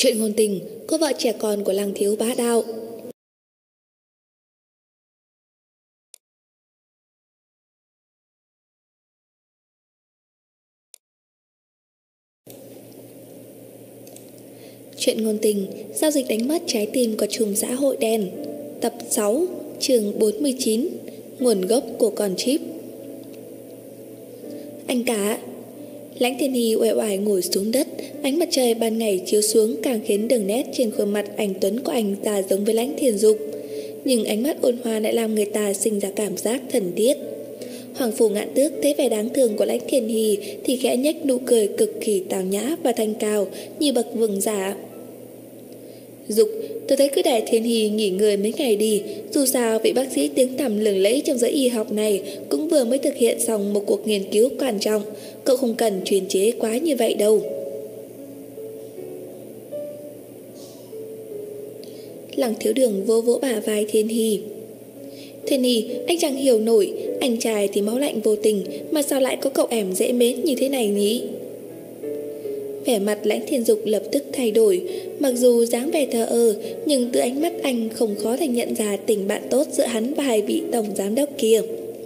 Chuyện ngôn tình, cô vợ trẻ con của Lăng Thiếu Bá Đạo. Chuyện ngôn tình, giao dịch đánh mất trái tim của trùm xã hội đen. Tập 6, chương 49, nguồn gốc của con chip. Anh cả. Lãnh Thiên Hy uể oải ngồi xuống đất. Ánh mặt trời ban ngày chiếu xuống càng khiến đường nét trên khuôn mặt anh tuấn của anh ta giống với Lãnh Thiên Dục, nhưng ánh mắt ôn hòa lại làm người ta sinh ra cảm giác thân thiết. Hoàng Phủ Ngạn Tước thấy vẻ đáng thương của Lãnh Thiên Hy thì khẽ nhếch nụ cười cực kỳ tào nhã và thanh cao như bậc vương giả. Dục, tôi thấy cứ để Thiên Hy nghỉ ngơi mấy ngày đi. Dù sao vị bác sĩ tiếng tăm lừng lẫy trong giới y học này cũng vừa mới thực hiện xong một cuộc nghiên cứu quan trọng. Cậu không cần chuyên chế quá như vậy đâu. Lăng Thiếu Đường vô vỗ bả vai Thiên Hy. Thiên Hy, anh chẳng hiểu nổi, anh trai thì máu lạnh vô tình, mà sao lại có cậu em dễ mến như thế này nhỉ? Vẻ mặt Lãnh Thiên Dục lập tức thay đổi. Mặc dù dáng vẻ thờ ơ, nhưng từ ánh mắt anh không khó thể nhận ra tình bạn tốt giữa hắn và hai vị tổng giám đốc kia.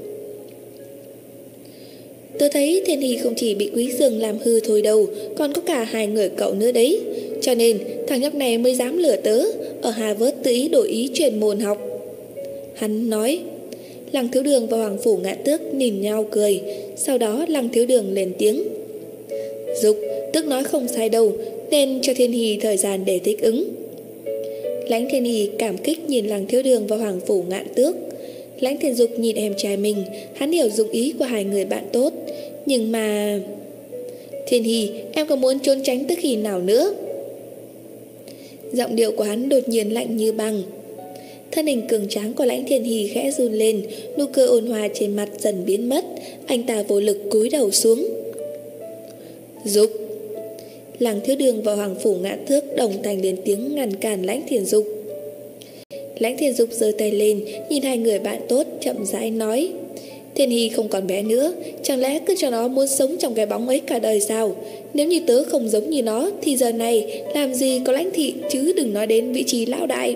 Tôi thấy Thiên Hy không chỉ bị Quý Dương làm hư thôi đâu, còn có cả hai người cậu nữa đấy. Cho nên thằng nhóc này mới dám lừa tớ. Ở Harvard tự ý đổi ý chuyên môn học, hắn nói. Lăng Thiếu Đường và Hoàng Phủ Ngạn Tước nhìn nhau cười. Sau đó Lăng Thiếu Đường lên tiếng. Dục, Tước nói không sai đâu, nên cho Thiên Hy thời gian để thích ứng. Lãnh Thiên Hy cảm kích nhìn Lăng Thiếu Đường và Hoàng Phủ Ngạn Tước. Lãnh Thiên Dục nhìn em trai mình, hắn hiểu dụng ý của hai người bạn tốt. Nhưng mà... Thiên Hy, em có muốn trốn tránh tới khi nào nữa? Giọng điệu của hắn đột nhiên lạnh như băng. Thân hình cường tráng của Lãnh Thiên Hy khẽ run lên, nụ cười ôn hòa trên mặt dần biến mất. Anh ta vô lực cúi đầu xuống. Dục. Lăng Thiếu Đường và Hoàng Phủ Ngạn Tước đồng thanh lên tiếng ngăn cản Lãnh Thiên Dục. Lãnh Thiên Dục giơ tay lên, nhìn hai người bạn tốt chậm rãi nói. Thiên Hy không còn bé nữa, chẳng lẽ cứ cho nó muốn sống trong cái bóng ấy cả đời sao? Nếu như tớ không giống như nó thì giờ này làm gì có Lãnh thị, chứ đừng nói đến vị trí lão đại.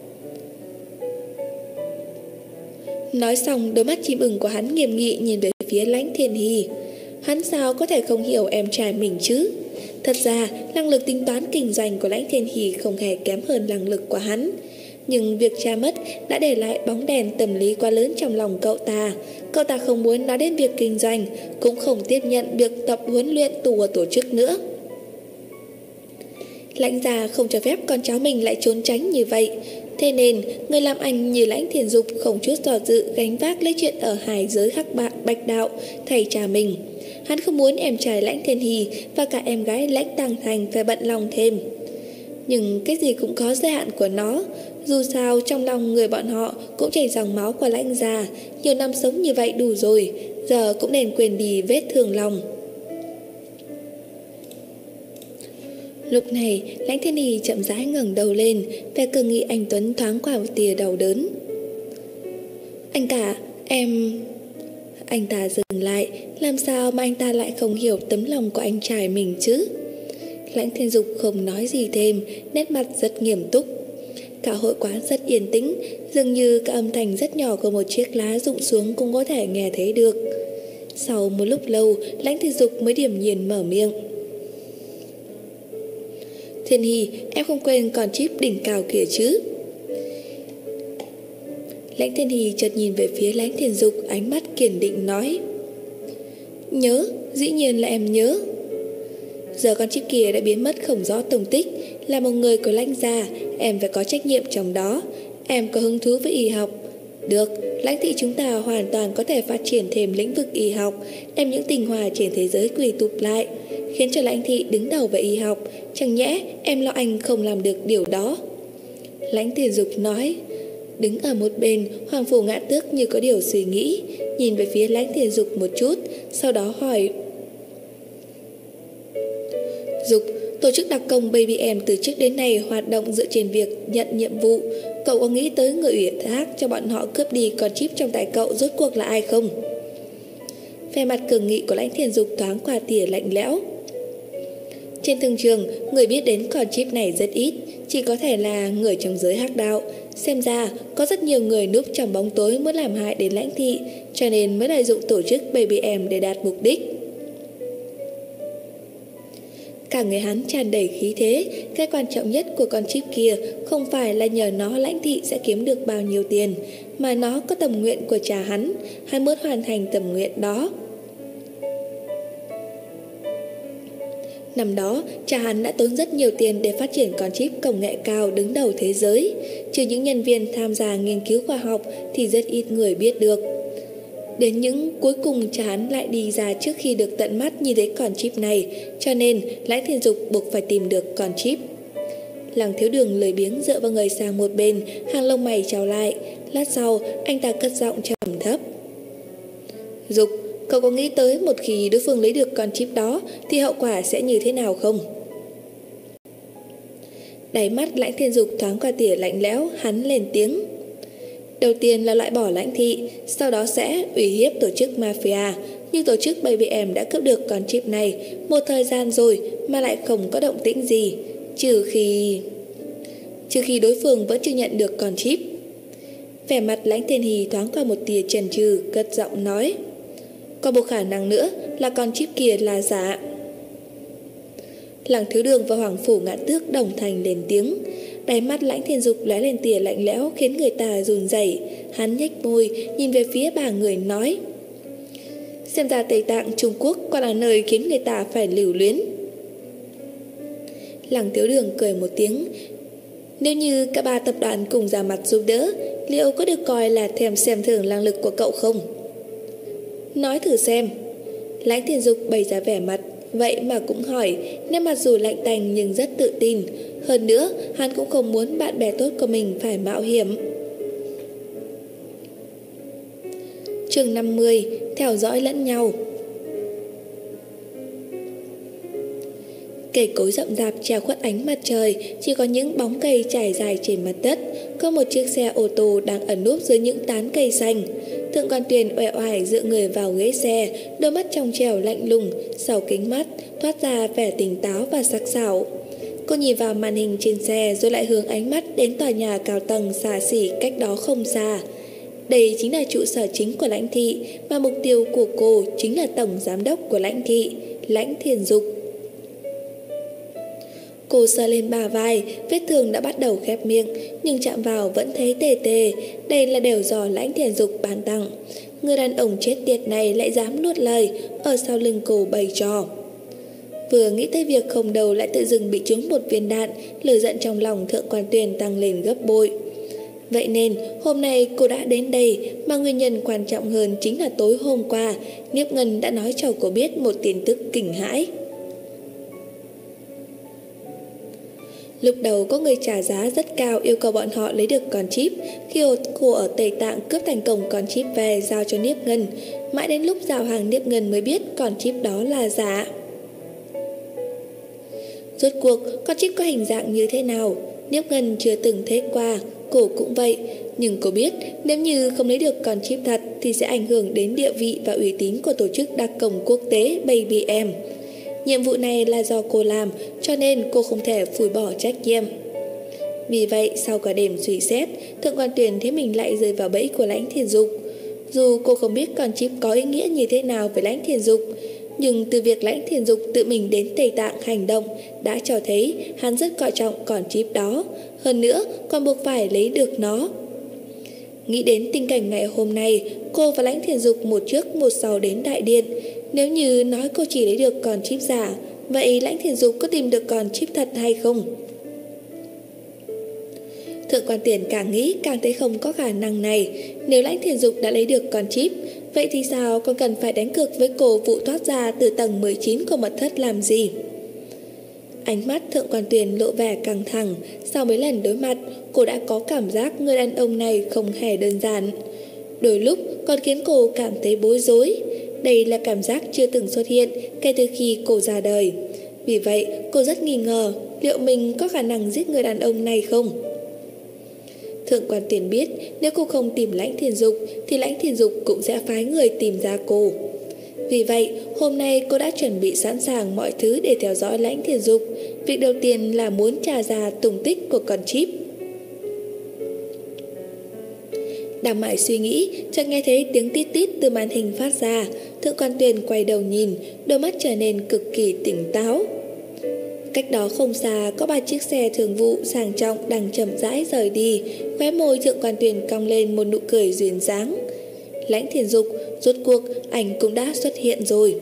Nói xong, đôi mắt chim ưng của hắn nghiêm nghị nhìn về phía Lãnh Thiên Hy. Hắn sao có thể không hiểu em trai mình chứ? Thật ra, năng lực tính toán kinh doanh của Lãnh Thiên Hy không hề kém hơn năng lực của hắn. Nhưng việc cha mất đã để lại bóng đèn tâm lý quá lớn trong lòng cậu ta. Cậu ta không muốn nói đến việc kinh doanh, cũng không tiếp nhận việc tập huấn luyện của tổ chức nữa. Lãnh gia không cho phép con cháu mình lại trốn tránh như vậy. Thế nên, người làm anh như Lãnh Thiên Dục không chút do dự gánh vác lấy chuyện ở hai giới hắc bạch đạo thầy cha mình. Hắn không muốn em trai Lãnh Thiên Hy và cả em gái Lãnh Tăng Thành phải bận lòng thêm. Nhưng cái gì cũng có giới hạn của nó. Dù sao trong lòng người bọn họ cũng chảy dòng máu của Lãnh gia. Nhiều năm sống như vậy đủ rồi, giờ cũng nên quên đi vết thương lòng. Lúc này Lãnh Thiên Hy chậm rãi ngẩng đầu lên, vẻ cường nghị anh tuấn thoáng qua một tia đau đớn. Anh cả, em... Anh ta dừng lại. Làm sao mà anh ta lại không hiểu tấm lòng của anh trai mình chứ? Lãnh Thiên Dục không nói gì thêm, nét mặt rất nghiêm túc. Cả hội quán rất yên tĩnh, dường như cả âm thanh rất nhỏ của một chiếc lá rụng xuống cũng có thể nghe thấy được. Sau một lúc lâu, Lãnh Thiên Dục mới điềm nhiên mở miệng. Thiên Hy, em không quên còn chip đỉnh cao kia chứ? Lãnh Thiên Hy chợt nhìn về phía Lãnh Thiên Dục, ánh mắt kiên định nói. Nhớ, dĩ nhiên là em nhớ. Giờ con chip kia đã biến mất không rõ tung tích. Là một người của Lãnh gia, em phải có trách nhiệm trong đó. Em có hứng thú với y học. Được, Lãnh thị chúng ta hoàn toàn có thể phát triển thêm lĩnh vực y học, đem những tinh hoa trên thế giới quy tụ lại, khiến cho Lãnh thị đứng đầu về y học. Chẳng nhẽ em lo anh không làm được điều đó? Lãnh Thiên Dục nói. Đứng ở một bên, Hoàng Phủ Ngạn Tước như có điều suy nghĩ, nhìn về phía Lãnh Thiên Dục một chút, sau đó hỏi. Dục, tổ chức đặc công Baby M từ trước đến nay hoạt động dựa trên việc nhận nhiệm vụ. Cậu có nghĩ tới người ủy thác cho bọn họ cướp đi con chip trong tay cậu rốt cuộc là ai không? Vẻ mặt cường nghị của Lãnh Thiên Dục thoáng qua tia lạnh lẽo. Trên thương trường, người biết đến con chip này rất ít, chỉ có thể là người trong giới hắc đạo. Xem ra, có rất nhiều người núp trong bóng tối muốn làm hại đến Lãnh Thị, cho nên mới lợi dụng tổ chức Baby M để đạt mục đích. Cả người hắn tràn đầy khí thế, cái quan trọng nhất của con chip kia không phải là nhờ nó Lãnh Thị sẽ kiếm được bao nhiêu tiền, mà nó có tầm nguyện của cha hắn muốn hoàn thành tầm nguyện đó. Năm đó, cha hắn đã tốn rất nhiều tiền để phát triển con chip công nghệ cao đứng đầu thế giới. Trừ những nhân viên tham gia nghiên cứu khoa học thì rất ít người biết được. Đến những cuối cùng cha hắn lại đi ra trước khi được tận mắt nhìn thấy con chip này, cho nên Lãnh Thiên Dục buộc phải tìm được con chip. Lăng Thiếu Đường lười biếng dựa vào người sang một bên, hàng lông mày trao lại. Lát sau, anh ta cất giọng trầm thấp. Dục, cậu có nghĩ tới một khi đối phương lấy được con chip đó thì hậu quả sẽ như thế nào không? Đáy mắt Lãnh Thiên Dục thoáng qua tia lạnh lẽo, hắn lên tiếng. Đầu tiên là loại bỏ Lãnh Thị, sau đó sẽ uy hiếp tổ chức mafia. Nhưng tổ chức Baby M đã cướp được con chip này một thời gian rồi mà lại không có động tĩnh gì, trừ khi đối phương vẫn chưa nhận được con chip. Vẻ mặt Lãnh Thiên Hì thoáng qua một tia chần chừ, cất giọng nói. Có một khả năng nữa là con chip kia là giả. Lăng Thiếu Đường và Hoàng Phủ Ngạn Tước đồng thanh lên tiếng. Đáy mắt Lãnh Thiên Dục lóe lên tia lạnh lẽo khiến người ta run rẩy. Hắn nhếch môi nhìn về phía ba người nói. Xem ra Tây Tạng Trung Quốc còn là nơi khiến người ta phải lưu luyến. Lăng Thiếu Đường cười một tiếng. Nếu như cả ba tập đoàn cùng ra mặt giúp đỡ, liệu có được coi là thèm xem thường năng lực của cậu không? Nói thử xem. Lãnh Thiên Dục bày ra vẻ mặt, vậy mà cũng hỏi, nét mặt dù lạnh tanh nhưng rất tự tin. Hơn nữa, hắn cũng không muốn bạn bè tốt của mình phải mạo hiểm. Chương 50, theo dõi lẫn nhau. Cây cối rậm rạp che khuất ánh mặt trời, chỉ có những bóng cây trải dài trên mặt đất. Có một chiếc xe ô tô đang ẩn núp dưới những tán cây xanh. Thượng quan Tuyền uể oải dựa người vào ghế xe, đôi mắt trong trẻo lạnh lùng, sau kính mắt thoát ra vẻ tỉnh táo và sắc sảo. Cô nhìn vào màn hình trên xe rồi lại hướng ánh mắt đến tòa nhà cao tầng xa xỉ cách đó không xa. Đây chính là trụ sở chính của Lãnh Thị, mà mục tiêu của cô chính là tổng giám đốc của Lãnh Thị, Lãnh Thiên Dục. Cô sờ lên bả vai, vết thương đã bắt đầu khép miệng, nhưng chạm vào vẫn thấy tê tê. Đây là đều do Lãnh Thiên Dục ban tặng. Người đàn ông chết tiệt này lại dám nuốt lời, ở sau lưng cô bày trò. Vừa nghĩ tới việc không đầu lại tự dưng bị trúng một viên đạn, lửa giận trong lòng Thượng quan Tuyền tăng lên gấp bội. Vậy nên hôm nay cô đã đến đây, mà nguyên nhân quan trọng hơn chính là tối hôm qua Niếp Ngân đã nói cho cô biết một tin tức kinh hãi. Lúc đầu có người trả giá rất cao yêu cầu bọn họ lấy được con chip. Khi cô ở Tây Tạng cướp thành công con chip về giao cho Niếp Ngân, mãi đến lúc giao hàng Niếp Ngân mới biết con chip đó là giả. Rốt cuộc con chip có hình dạng như thế nào, Niếp Ngân chưa từng thấy qua, cô cũng vậy. Nhưng cô biết nếu như không lấy được con chip thật thì sẽ ảnh hưởng đến địa vị và uy tín của tổ chức đặc công quốc tế Baby M. Nhiệm vụ này là do cô làm, cho nên cô không thể phủi bỏ trách nhiệm. Vì vậy, sau cả đêm suy xét, Thượng quan Tuyền thấy mình lại rơi vào bẫy của Lãnh Thiên Dục. Dù cô không biết con chip có ý nghĩa như thế nào với Lãnh Thiên Dục, nhưng từ việc Lãnh Thiên Dục tự mình đến Tây Tạng hành động đã cho thấy hắn rất coi trọng con chip đó. Hơn nữa, còn buộc phải lấy được nó. Nghĩ đến tình cảnh ngày hôm nay, cô và Lãnh Thiên Dục một trước một sau đến đại điện. Nếu như nói cô chỉ lấy được con chip giả, vậy Lãnh Thiên Dục có tìm được con chip thật hay không? Thượng quan Tiền càng nghĩ càng thấy không có khả năng này. Nếu Lãnh Thiên Dục đã lấy được con chip, vậy thì sao còn cần phải đánh cược với cô vụ thoát ra từ tầng 19 của mật thất làm gì? Ánh mắt Thượng quan Tuyền lộ vẻ căng thẳng. Sau mấy lần đối mặt, cô đã có cảm giác người đàn ông này không hề đơn giản. Đôi lúc còn khiến cô cảm thấy bối rối. Đây là cảm giác chưa từng xuất hiện kể từ khi cô ra đời. Vì vậy cô rất nghi ngờ liệu mình có khả năng giết người đàn ông này không. Thượng quan Tiền biết nếu cô không tìm Lãnh Thiên Dục thì Lãnh Thiên Dục cũng sẽ phái người tìm ra cô. Vì vậy, hôm nay cô đã chuẩn bị sẵn sàng mọi thứ để theo dõi Lãnh Thiền Dục. Việc đầu tiên là muốn tra ra tung tích của con chip. Đang mải suy nghĩ, chợt nghe thấy tiếng tít tít từ màn hình phát ra. Thượng quan Tuyền quay đầu nhìn, đôi mắt trở nên cực kỳ tỉnh táo. Cách đó không xa có 3 chiếc xe thường vụ sang trọng đang chậm rãi rời đi. Khóe môi Thượng quan Tuyền cong lên một nụ cười duyên dáng. Lãnh Thiền Dục, rốt cuộc anh cũng đã xuất hiện rồi.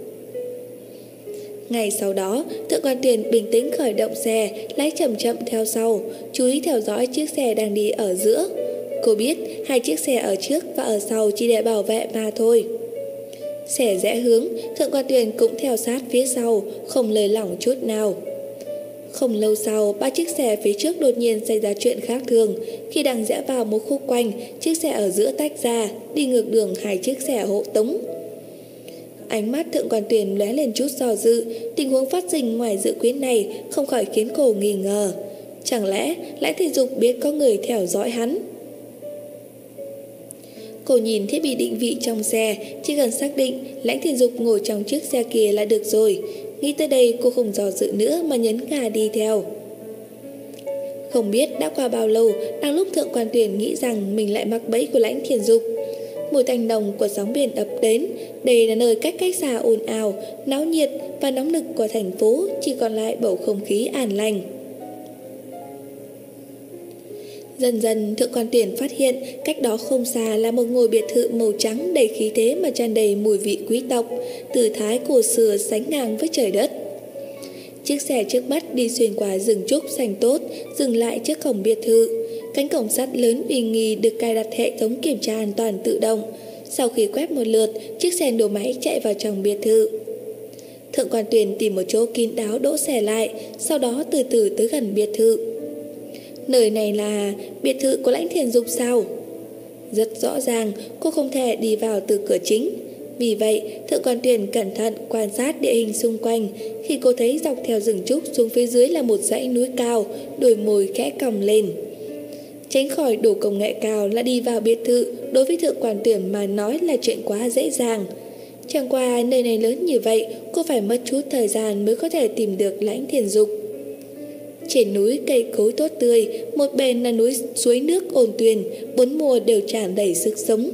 Ngày sau đó, Thượng quan Tuyền bình tĩnh khởi động xe, lái chậm chậm theo sau, chú ý theo dõi chiếc xe đang đi ở giữa. Cô biết 2 chiếc xe ở trước và ở sau chỉ để bảo vệ mà thôi. Xe rẽ hướng, Thượng quan Tuyền cũng theo sát phía sau, không lơi lỏng chút nào. Không lâu sau, 3 chiếc xe phía trước đột nhiên xảy ra chuyện khác thường. Khi đang rẽ vào một khúc quanh, chiếc xe ở giữa tách ra, đi ngược đường 2 chiếc xe hộ tống. Ánh mắt Thượng quan Tuyền lóe lên chút do dự. Tình huống phát sinh ngoài dự kiến này không khỏi khiến cô nghi ngờ. Chẳng lẽ Lãnh Thiền Dục biết có người theo dõi hắn? Cô nhìn thiết bị định vị trong xe, chỉ cần xác định Lãnh Thiền Dục ngồi trong chiếc xe kia là được rồi. Nghĩ tới đây cô không do dự nữa mà nhấn ga đi theo. Không biết đã qua bao lâu, đang lúc Thượng quan Tuyền nghĩ rằng mình lại mắc bẫy của Lãnh Thiền Dục. Mùi tanh nồng của sóng biển ập đến. Đây là nơi cách xa ồn ào, náo nhiệt và nóng nực của thành phố, chỉ còn lại bầu không khí an lành. Dần dần Thượng quan Tuyền phát hiện cách đó không xa là một ngôi biệt thự màu trắng đầy khí thế mà tràn đầy mùi vị quý tộc, tư thái cổ xưa sánh ngang với trời đất. Chiếc xe trước mắt đi xuyên qua rừng trúc xanh tốt, dừng lại trước cổng biệt thự. Cánh cổng sắt lớn uy nghi được cài đặt hệ thống kiểm tra an toàn tự động. Sau khi quét một lượt, chiếc xe nổ máy chạy vào trong biệt thự. Thượng quan Tuyền tìm một chỗ kín đáo đỗ xe lại, sau đó từ từ tới gần biệt thự. Nơi này là biệt thự của Lãnh Thiền Dục sao? Rất rõ ràng cô không thể đi vào từ cửa chính. Vì vậy Thượng quan Tuyền cẩn thận quan sát địa hình xung quanh. Khi cô thấy dọc theo rừng trúc xuống phía dưới là một dãy núi cao, đôi môi khẽ cong lên. Tránh khỏi đồ công nghệ cao là đi vào biệt thự, đối với Thượng quan Tuyền mà nói là chuyện quá dễ dàng. Chẳng qua nơi này lớn như vậy, cô phải mất chút thời gian mới có thể tìm được Lãnh Thiền Dục. Trên núi cây cối tốt tươi, một bên là núi suối nước ồn tuyền, 4 mùa đều tràn đầy sức sống.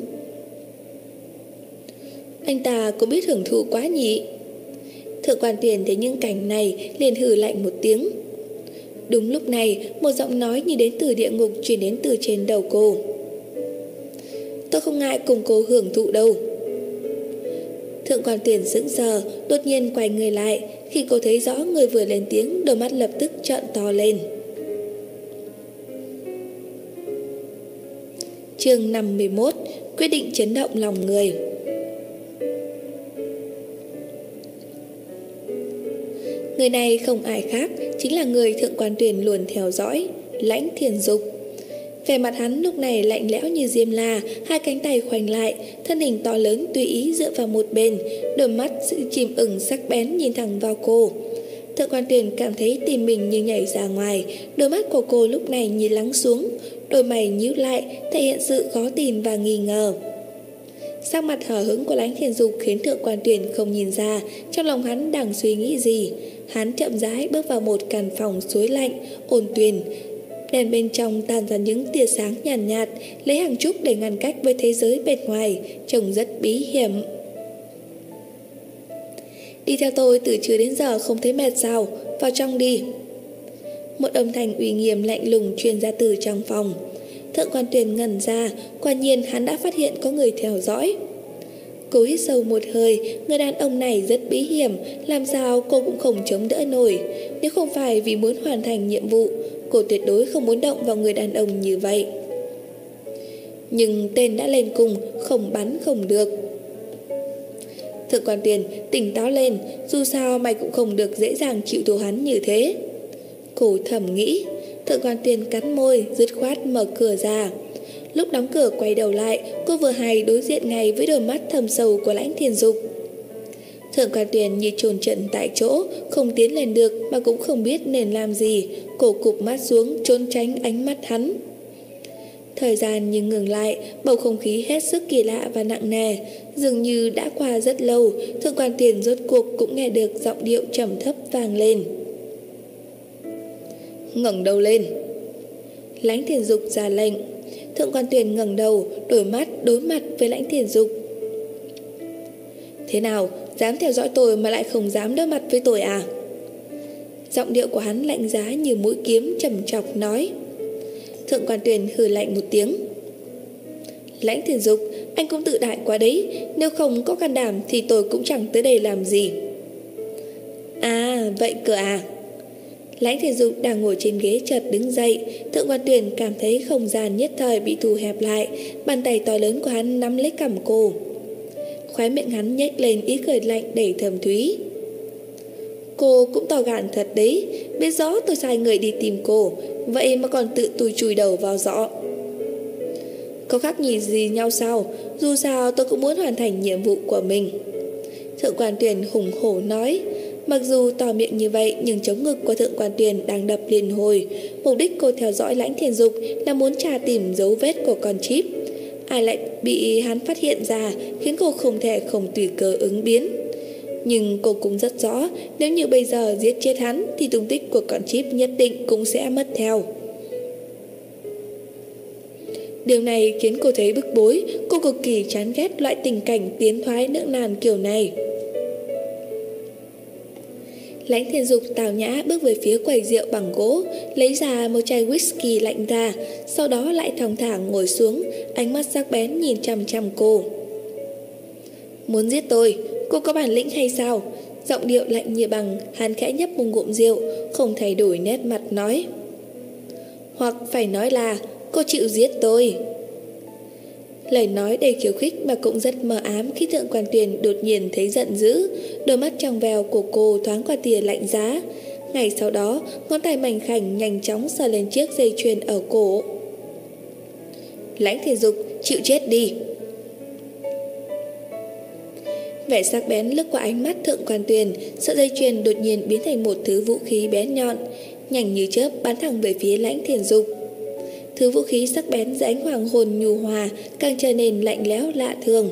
Anh ta cũng biết hưởng thụ quá nhỉ? Thượng quan Tuyền thấy những cảnh này liền hừ lạnh một tiếng. Đúng lúc này, một giọng nói như đến từ địa ngục truyền đến từ trên đầu cô. Tôi không ngại cùng cô hưởng thụ đâu. Thượng quan Tuyền sững sờ, đột nhiên quay người lại. Khi cô thấy rõ người vừa lên tiếng, đôi mắt lập tức trợn to lên. Chương 51, quyết định chấn động lòng người. Người này không ai khác, chính là người Thượng quan Tuyền luôn theo dõi, Lãnh Thiền Dục. Vẻ mặt hắn lúc này lạnh lẽo như diêm la, hai cánh tay khoanh lại, thân hình to lớn tùy ý dựa vào một bên, đôi mắt sự chìm ửng sắc bén nhìn thẳng vào cô. Thượng quan Tuyền cảm thấy tim mình như nhảy ra ngoài, đôi mắt của cô lúc này nhìn lắng xuống, đôi mày nhíu lại, thể hiện sự khó tin và nghi ngờ. Sắc mặt hờ hững của Lãnh Thiền Dục khiến Thượng quan Tuyền không nhìn ra trong lòng hắn đang suy nghĩ gì. Hắn chậm rãi bước vào một căn phòng suối lạnh, ồn tuyền. Đèn bên trong tàn ra những tia sáng nhàn nhạt, lấy hàng trúc để ngăn cách với thế giới bên ngoài, trông rất bí hiểm. Đi theo tôi từ trưa đến giờ không thấy mệt sao? Vào trong đi. Một âm thanh uy nghiêm lạnh lùng truyền ra từ trong phòng. Thượng quan Tuyền ngẩn ra, quả nhiên hắn đã phát hiện có người theo dõi. Cô hít sâu một hơi, người đàn ông này rất bí hiểm, làm sao cô cũng không chống đỡ nổi. Nếu không phải vì muốn hoàn thành nhiệm vụ, cô tuyệt đối không muốn động vào người đàn ông như vậy. Nhưng tên đã lên cùng, không bắn không được. Thượng quan Tuyền tỉnh táo lên, dù sao mày cũng không được dễ dàng chịu thua hắn như thế. Cô thầm nghĩ. Thượng quan Tuyền cắn môi, dứt khoát mở cửa ra. Lúc đóng cửa quay đầu lại, cô vừa hay đối diện ngay với đôi mắt thâm sâu của Lãnh Thiền Dục. Thượng quan Tuyền như chôn trận tại chỗ, không tiến lên được mà cũng không biết nên làm gì. Cô cụp mắt xuống trốn tránh ánh mắt hắn. Thời gian như ngừng lại, bầu không khí hết sức kỳ lạ và nặng nề. Dường như đã qua rất lâu, Thượng quan Tuyền rốt cuộc cũng nghe được giọng điệu trầm thấp vang lên. Ngẩng đầu lên. Lãnh Thiền Dục ra lệnh. Thượng quan Tuyền ngẩng đầu, đối mặt với Lãnh Thiền Dục. Thế nào, dám theo dõi tôi mà lại không dám đối mặt với tôi à? Giọng điệu của hắn lạnh giá như mũi kiếm trầm trọc nói. Thượng quan Tuyền hừ lạnh một tiếng. Lãnh Thiền Dục, anh cũng tự đại quá đấy. Nếu không có can đảm thì tôi cũng chẳng tới đây làm gì. À, vậy cơ à? Lãnh Thiền Dục đang ngồi trên ghế chợt đứng dậy. Thượng quan Tuyền cảm thấy không gian nhất thời bị thu hẹp lại. Bàn tay to lớn của hắn nắm lấy cằm cô. Khóe miệng hắn nhếch lên ý cười lạnh đầy thầm thúy. Cô cũng to gan thật đấy. Biết rõ tôi sai người đi tìm cô, vậy mà còn tự tôi chùi đầu vào giỏ. Có khác nhìn gì nhau sao? Dù sao tôi cũng muốn hoàn thành nhiệm vụ của mình. Thượng quan Tuyền hùng hổ nói. Mặc dù to miệng như vậy, nhưng chống ngực của Thượng quan Tuyền đang đập liên hồi. Mục đích cô theo dõi Lãnh Thiền Dục là muốn tra tìm dấu vết của con chip. Ai lại bị hắn phát hiện ra, khiến cô không thể không tùy cơ ứng biến. Nhưng cô cũng rất rõ, nếu như bây giờ giết chết hắn thì tung tích của con chip nhất định cũng sẽ mất theo. Điều này khiến cô thấy bức bối. Cô cực kỳ chán ghét loại tình cảnh tiến thoái lưỡng nan kiểu này. Lãnh Thiền Dục tào nhã bước về phía quầy rượu bằng gỗ, lấy ra một chai whisky lạnh ra, sau đó lại thong thả ngồi xuống, ánh mắt sắc bén nhìn chằm chằm cô. Muốn giết tôi, cô có bản lĩnh hay sao? Giọng điệu lạnh như bằng, hắn khẽ nhấp một ngụm rượu, không thay đổi nét mặt nói. Hoặc phải nói là cô chịu giết tôi. Lời nói đầy khiêu khích mà cũng rất mờ ám khi Thượng quan Tuyền đột nhiên thấy giận dữ. Đôi mắt trong veo của cô thoáng qua tia lạnh giá. Ngay sau đó, ngón tay mảnh khảnh nhanh chóng sờ lên chiếc dây chuyền ở cổ. Lãnh Thiền Dục, chịu chết đi. Vẻ sắc bén lướt qua ánh mắt Thượng quan Tuyền, sợi dây chuyền đột nhiên biến thành một thứ vũ khí bén nhọn, nhanh như chớp bắn thẳng về phía Lãnh Thiền Dục. Thứ vũ khí sắc bén dưới ánh hoàng hôn nhu hòa càng trở nên lạnh lẽo lạ thường.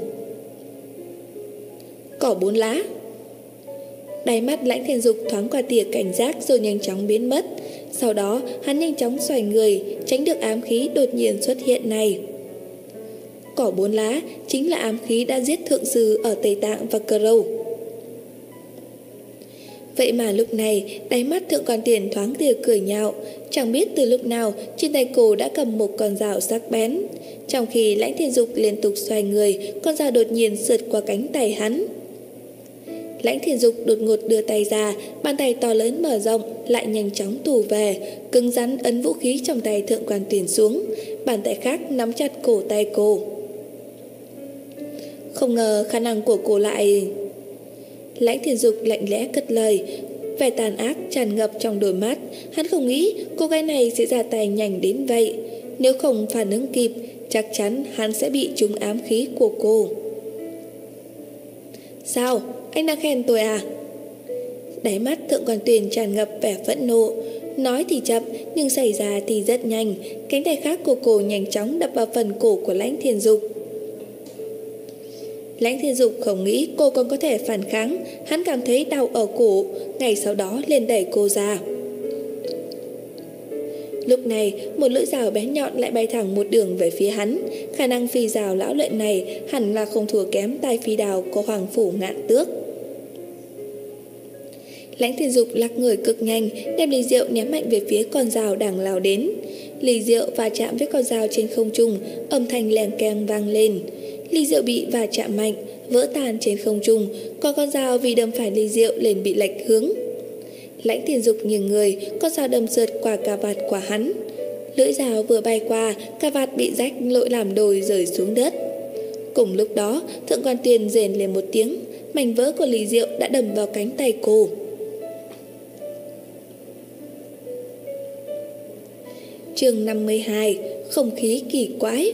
Cỏ 4 lá. Đáy mắt Lãnh Thiền Dục thoáng qua tia cảnh giác rồi nhanh chóng biến mất. Sau đó hắn nhanh chóng xoay người, tránh được ám khí đột nhiên xuất hiện này. Cỏ 4 lá chính là ám khí đã giết thượng sư ở Tây Tạng và Cờ Râu. Vậy mà lúc này, đáy mắt Thượng quan Tuyền thoáng tia cười nhạo. Chẳng biết từ lúc nào, trên tay cô đã cầm một con dao sắc bén. Trong khi Lãnh Thiền Dục liên tục xoay người, con dao đột nhiên sượt qua cánh tay hắn. Lãnh Thiền Dục đột ngột đưa tay ra, bàn tay to lớn mở rộng, lại nhanh chóng tù về, cứng rắn ấn vũ khí trong tay Thượng quan Tuyền xuống, bàn tay khác nắm chặt cổ tay cô. Không ngờ khả năng của cô lại... Lãnh Thiền Dục lạnh lẽ cất lời, vẻ tàn ác tràn ngập trong đôi mắt. Hắn không nghĩ cô gái này sẽ ra tay nhanh đến vậy. Nếu không phản ứng kịp, chắc chắn hắn sẽ bị trúng ám khí của cô. Sao? Anh đang khen tôi à? Đáy mắt Thượng quan Tuyền tràn ngập vẻ phẫn nộ. Nói thì chậm nhưng xảy ra thì rất nhanh. Cánh tay khác của cô nhanh chóng đập vào phần cổ của Lãnh Thiền Dục. Lãnh Thiền Dục không nghĩ cô còn có thể phản kháng. Hắn cảm thấy đau ở cổ, ngay sau đó liền đẩy cô ra. Lúc này, một lưỡi dao bén nhọn lại bay thẳng một đường về phía hắn. Khả năng phi dao lão luyện này hẳn là không thua kém tay phi đào của Hoàng Phủ Ngạn Tước. Lãnh Thiền Dục lắc người cực nhanh, đem ly rượu ném mạnh về phía con dao đang lao đến. Ly rượu va chạm với con dao trên không trung, âm thanh leng keng vang lên. Ly rượu bị va chạm mạnh, vỡ tan trên không trung, còn con dao vì đâm phải ly rượu liền bị lệch hướng. Lãnh Thiền Dục nghiêng người, con dao đâm sượt qua cà vạt của hắn. Lưỡi dao vừa bay qua, cà vạt bị rách lội làm đôi rơi xuống đất. Cùng lúc đó, Thượng quan Tuyền rền lên một tiếng, mảnh vỡ của ly rượu đã đâm vào cánh tay cô. Chương 52, không khí kỳ quái.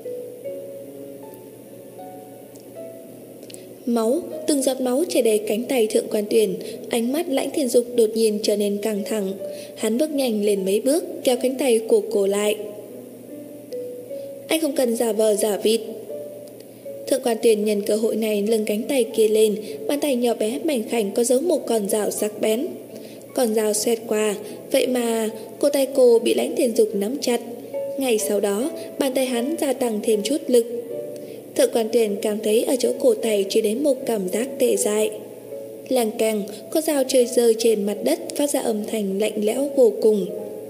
Máu, từng giọt máu chảy đầy cánh tay Thượng quan Tuyền. Ánh mắt Lãnh Thiền Dục đột nhiên trở nên căng thẳng. Hắn bước nhanh lên mấy bước, kéo cánh tay của cô lại. anh không cần giả vờ giả vịt. Thượng quan Tuyền nhân cơ hội này nâng cánh tay kia lên, bàn tay nhỏ bé mảnh khảnh có giấu một con dao sắc bén. Con dao xoẹt qua, vậy mà tay cô bị Lãnh Thiên Dục nắm chặt. Ngay sau đó, bàn tay hắn gia tăng thêm chút lực. Thượng quan Tuyền cảm thấy ở chỗ cổ tay chỉ đến một cảm giác tê dại. Làng càng, con dao chơi rơi trên mặt đất phát ra âm thanh lạnh lẽo vô cùng.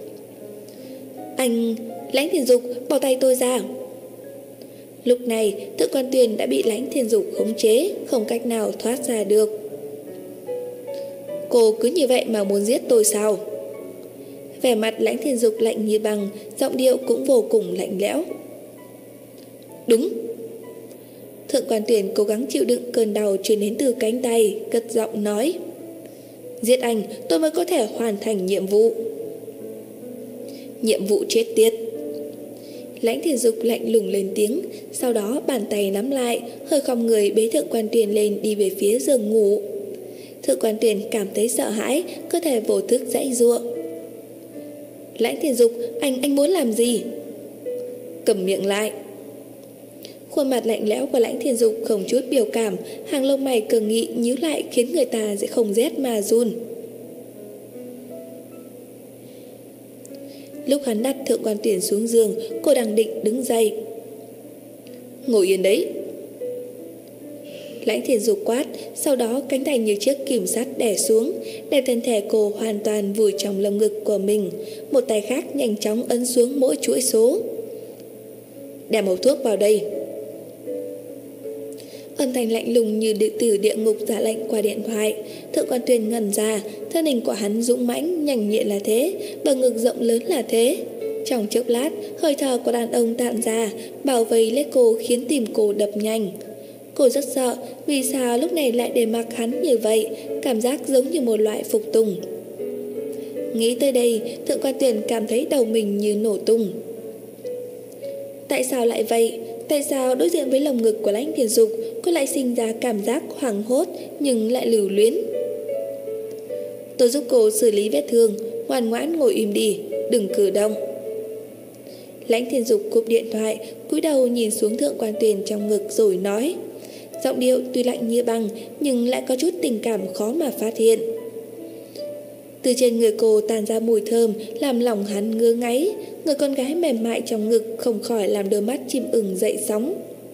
Anh, Lãnh Thiên Dục, bỏ tay tôi ra. Lúc này, Thượng quan Tuyền đã bị Lãnh Thiên Dục khống chế, không cách nào thoát ra được. Cô cứ như vậy mà muốn giết tôi sao? Vẻ mặt Lãnh Thiên Dục lạnh như băng, giọng điệu cũng vô cùng lạnh lẽo. Đúng. Thượng quan Tuyền cố gắng chịu đựng cơn đau truyền đến từ cánh tay, cất giọng nói. Giết anh, tôi mới có thể hoàn thành nhiệm vụ. Nhiệm vụ chết tiệt. Lãnh Thiên Dục lạnh lùng lên tiếng, sau đó bàn tay nắm lại, hơi khom người bế Thượng quan Tuyền lên đi về phía giường ngủ. Thượng quan Tuyền cảm thấy sợ hãi, cơ thể vô thức giãy giụa. Lãnh Thiên Dục, anh muốn làm gì? Cầm miệng lại. Khuôn mặt lạnh lẽo của Lãnh Thiên Dục không chút biểu cảm, hàng lông mày cường nghị nhíu lại khiến người ta sẽ không rét mà run. Lúc hắn đặt Thượng quan Tuyền xuống giường, cô đang định đứng dậy. Ngồi yên đấy. Lãnh Thiên Dục quát, sau đó cánh tay như chiếc kìm sắt đè xuống, đem thân thể cô hoàn toàn vùi trong lồng ngực của mình, một tay khác nhanh chóng ấn xuống mỗi chuỗi số. Đem hộp thuốc vào đây. Âm thanh lạnh lùng như từ địa ngục ra lệnh qua điện thoại. Thượng quan Tuyền ngẩn ra, thân hình của hắn dũng mãnh, nhanh nhẹn là thế, bờ ngực rộng lớn là thế. Trong chốc lát, hơi thở của đàn ông tản ra, bao vây lấy cô khiến tim cô đập nhanh. Cô rất sợ, vì sao lúc này lại để mặc hắn như vậy, cảm giác giống như một loại phục tùng. Nghĩ tới đây, Thượng quan Tuyền cảm thấy đầu mình như nổ tung. Tại sao lại vậy? Tại sao đối diện với lồng ngực của Lãnh Thiên Dục, cô lại sinh ra cảm giác hoảng hốt nhưng lại lưu luyến? Tôi giúp cô xử lý vết thương, ngoan ngoãn ngồi im đi, đừng cử động. Lãnh Thiên Dục cúp điện thoại, cúi đầu nhìn xuống Thượng quan Tuyền trong ngực rồi nói. Giọng điệu tuy lạnh như băng nhưng lại có chút tình cảm khó mà phát hiện. Từ trên người cô tàn ra mùi thơm làm lòng hắn ngứa ngáy, người con gái mềm mại trong ngực không khỏi làm đôi mắt chim ưng dậy sóng.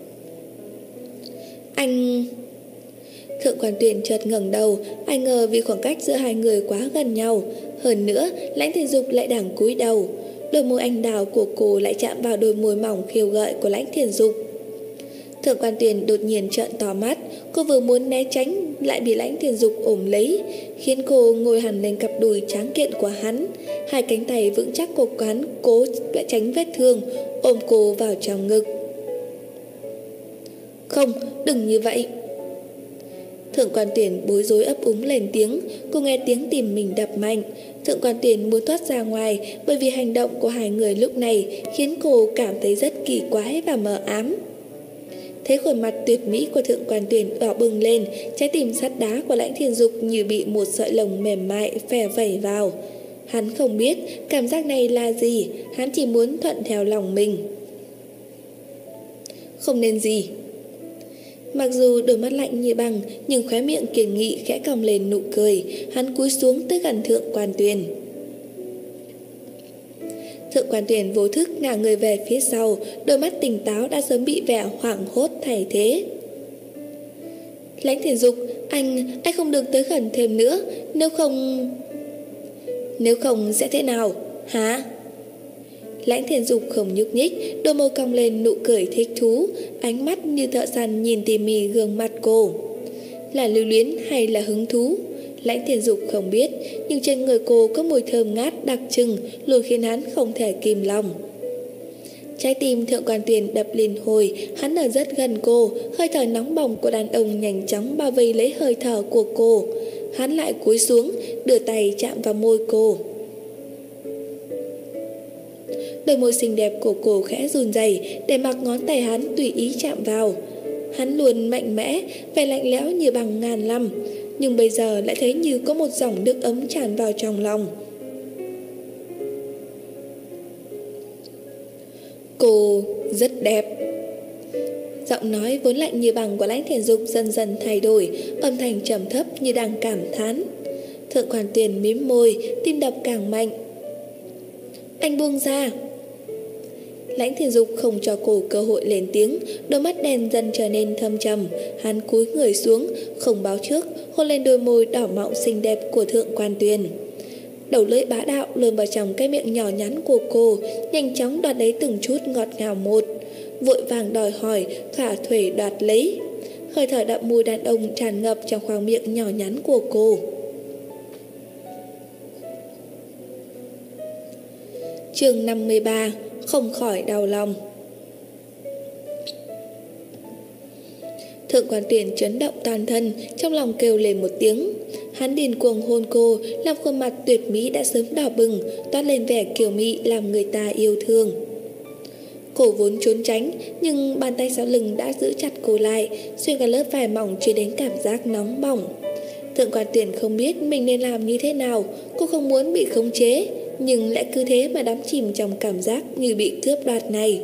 Anh... Thượng quan Tuyền chợt ngẩng đầu, ai ngờ vì khoảng cách giữa hai người quá gần nhau, hơn nữa Lãnh Thiên Dục lại đang cúi đầu, đôi môi anh đào của cô lại chạm vào đôi môi mỏng khiêu gợi của Lãnh Thiên Dục. Thượng quan Tuyền đột nhiên trợn to mắt, cô vừa muốn né tránh lại bị Lãnh Thiên Dục ôm lấy, khiến cô ngồi hẳn lên cặp đùi tráng kiện của hắn, hai cánh tay vững chắc của hắn cố tránh vết thương, ôm cô vào trong ngực. Không, đừng như vậy. Thượng quan Tuyền bối rối ấp úng lên tiếng, cô nghe tiếng tim mình đập mạnh. Thượng quan Tuyền muốn thoát ra ngoài bởi vì hành động của hai người lúc này khiến cô cảm thấy rất kỳ quái và mờ ám. Thấy khuôn mặt tuyệt mỹ của Thượng quan Tuyền đỏ bừng lên, trái tim sắt đá của Lãnh Thiên Dục như bị một sợi lồng mềm mại phè vẩy vào. Hắn không biết cảm giác này là gì, hắn chỉ muốn thuận theo lòng mình. Không nên gì. Mặc dù đôi mắt lạnh như băng, nhưng khóe miệng kiên nghị khẽ cong lên nụ cười, hắn cúi xuống tới gần Thượng quan Tuyền. Thượng quan Tuyền vô thức ngả người về phía sau, đôi mắt tỉnh táo đã sớm bị vẻ hoảng hốt thay thế. Lãnh Thiên Dục, anh không được tới gần thêm nữa, nếu không sẽ thế nào, hả? Lãnh Thiên Dục không nhúc nhích, đôi môi cong lên nụ cười thích thú, ánh mắt như thợ săn nhìn tỉ mỉ gương mặt cô. Là lưu luyến hay là hứng thú? Lãnh Thiên Dục không biết, nhưng trên người cô có mùi thơm ngát đặc trưng, luôn khiến hắn không thể kìm lòng. Trái tim Thượng quan Tuyền đập liên hồi, hắn ở rất gần cô, hơi thở nóng bỏng của đàn ông nhanh chóng bao vây lấy hơi thở của cô. Hắn lại cúi xuống, đưa tay chạm vào môi cô. Đôi môi xinh đẹp của cô khẽ run rẩy để mặc ngón tay hắn tùy ý chạm vào. Hắn luôn mạnh mẽ, vẻ lạnh lẽo như bằng ngàn năm, nhưng bây giờ lại thấy như có một dòng nước ấm tràn vào trong lòng. Cô rất đẹp. Giọng nói vốn lạnh như băng của Lãnh Thiền Dục dần dần thay đổi, âm thanh trầm thấp như đang cảm thán. Thượng Quan Tuyền mím môi, tim đập càng mạnh. Anh buông ra. Lãnh Thiền Dục không cho cô cơ hội lên tiếng, đôi mắt đen dần trở nên thâm trầm. Hắn cúi người xuống, không báo trước, hôn lên đôi môi đỏ mọng xinh đẹp của Thượng Quan Tuyền. Đầu lưỡi bá đạo luồn vào trong cái miệng nhỏ nhắn của cô, nhanh chóng đoạt lấy từng chút ngọt ngào một, vội vàng đòi hỏi, thỏa thuê đoạt lấy. Hơi thở đậm mùi đàn ông tràn ngập trong khoang miệng nhỏ nhắn của cô. Chương 53. Không khỏi đau lòng. Thượng Quan Tuyền chấn động toàn thân, trong lòng kêu lên một tiếng. Hắn điên cuồng hôn cô, làm khuôn mặt tuyệt mỹ đã sớm đỏ bừng, toát lên vẻ kiều mị làm người ta yêu thương. Cô vốn trốn tránh, nhưng bàn tay sau lưng đã giữ chặt cô lại, xuyên cả lớp vải mỏng truyền đến cảm giác nóng bỏng. Thượng Quan Tuyền không biết mình nên làm như thế nào, cô không muốn bị khống chế, nhưng lại cứ thế mà đắm chìm trong cảm giác như bị cướp đoạt này.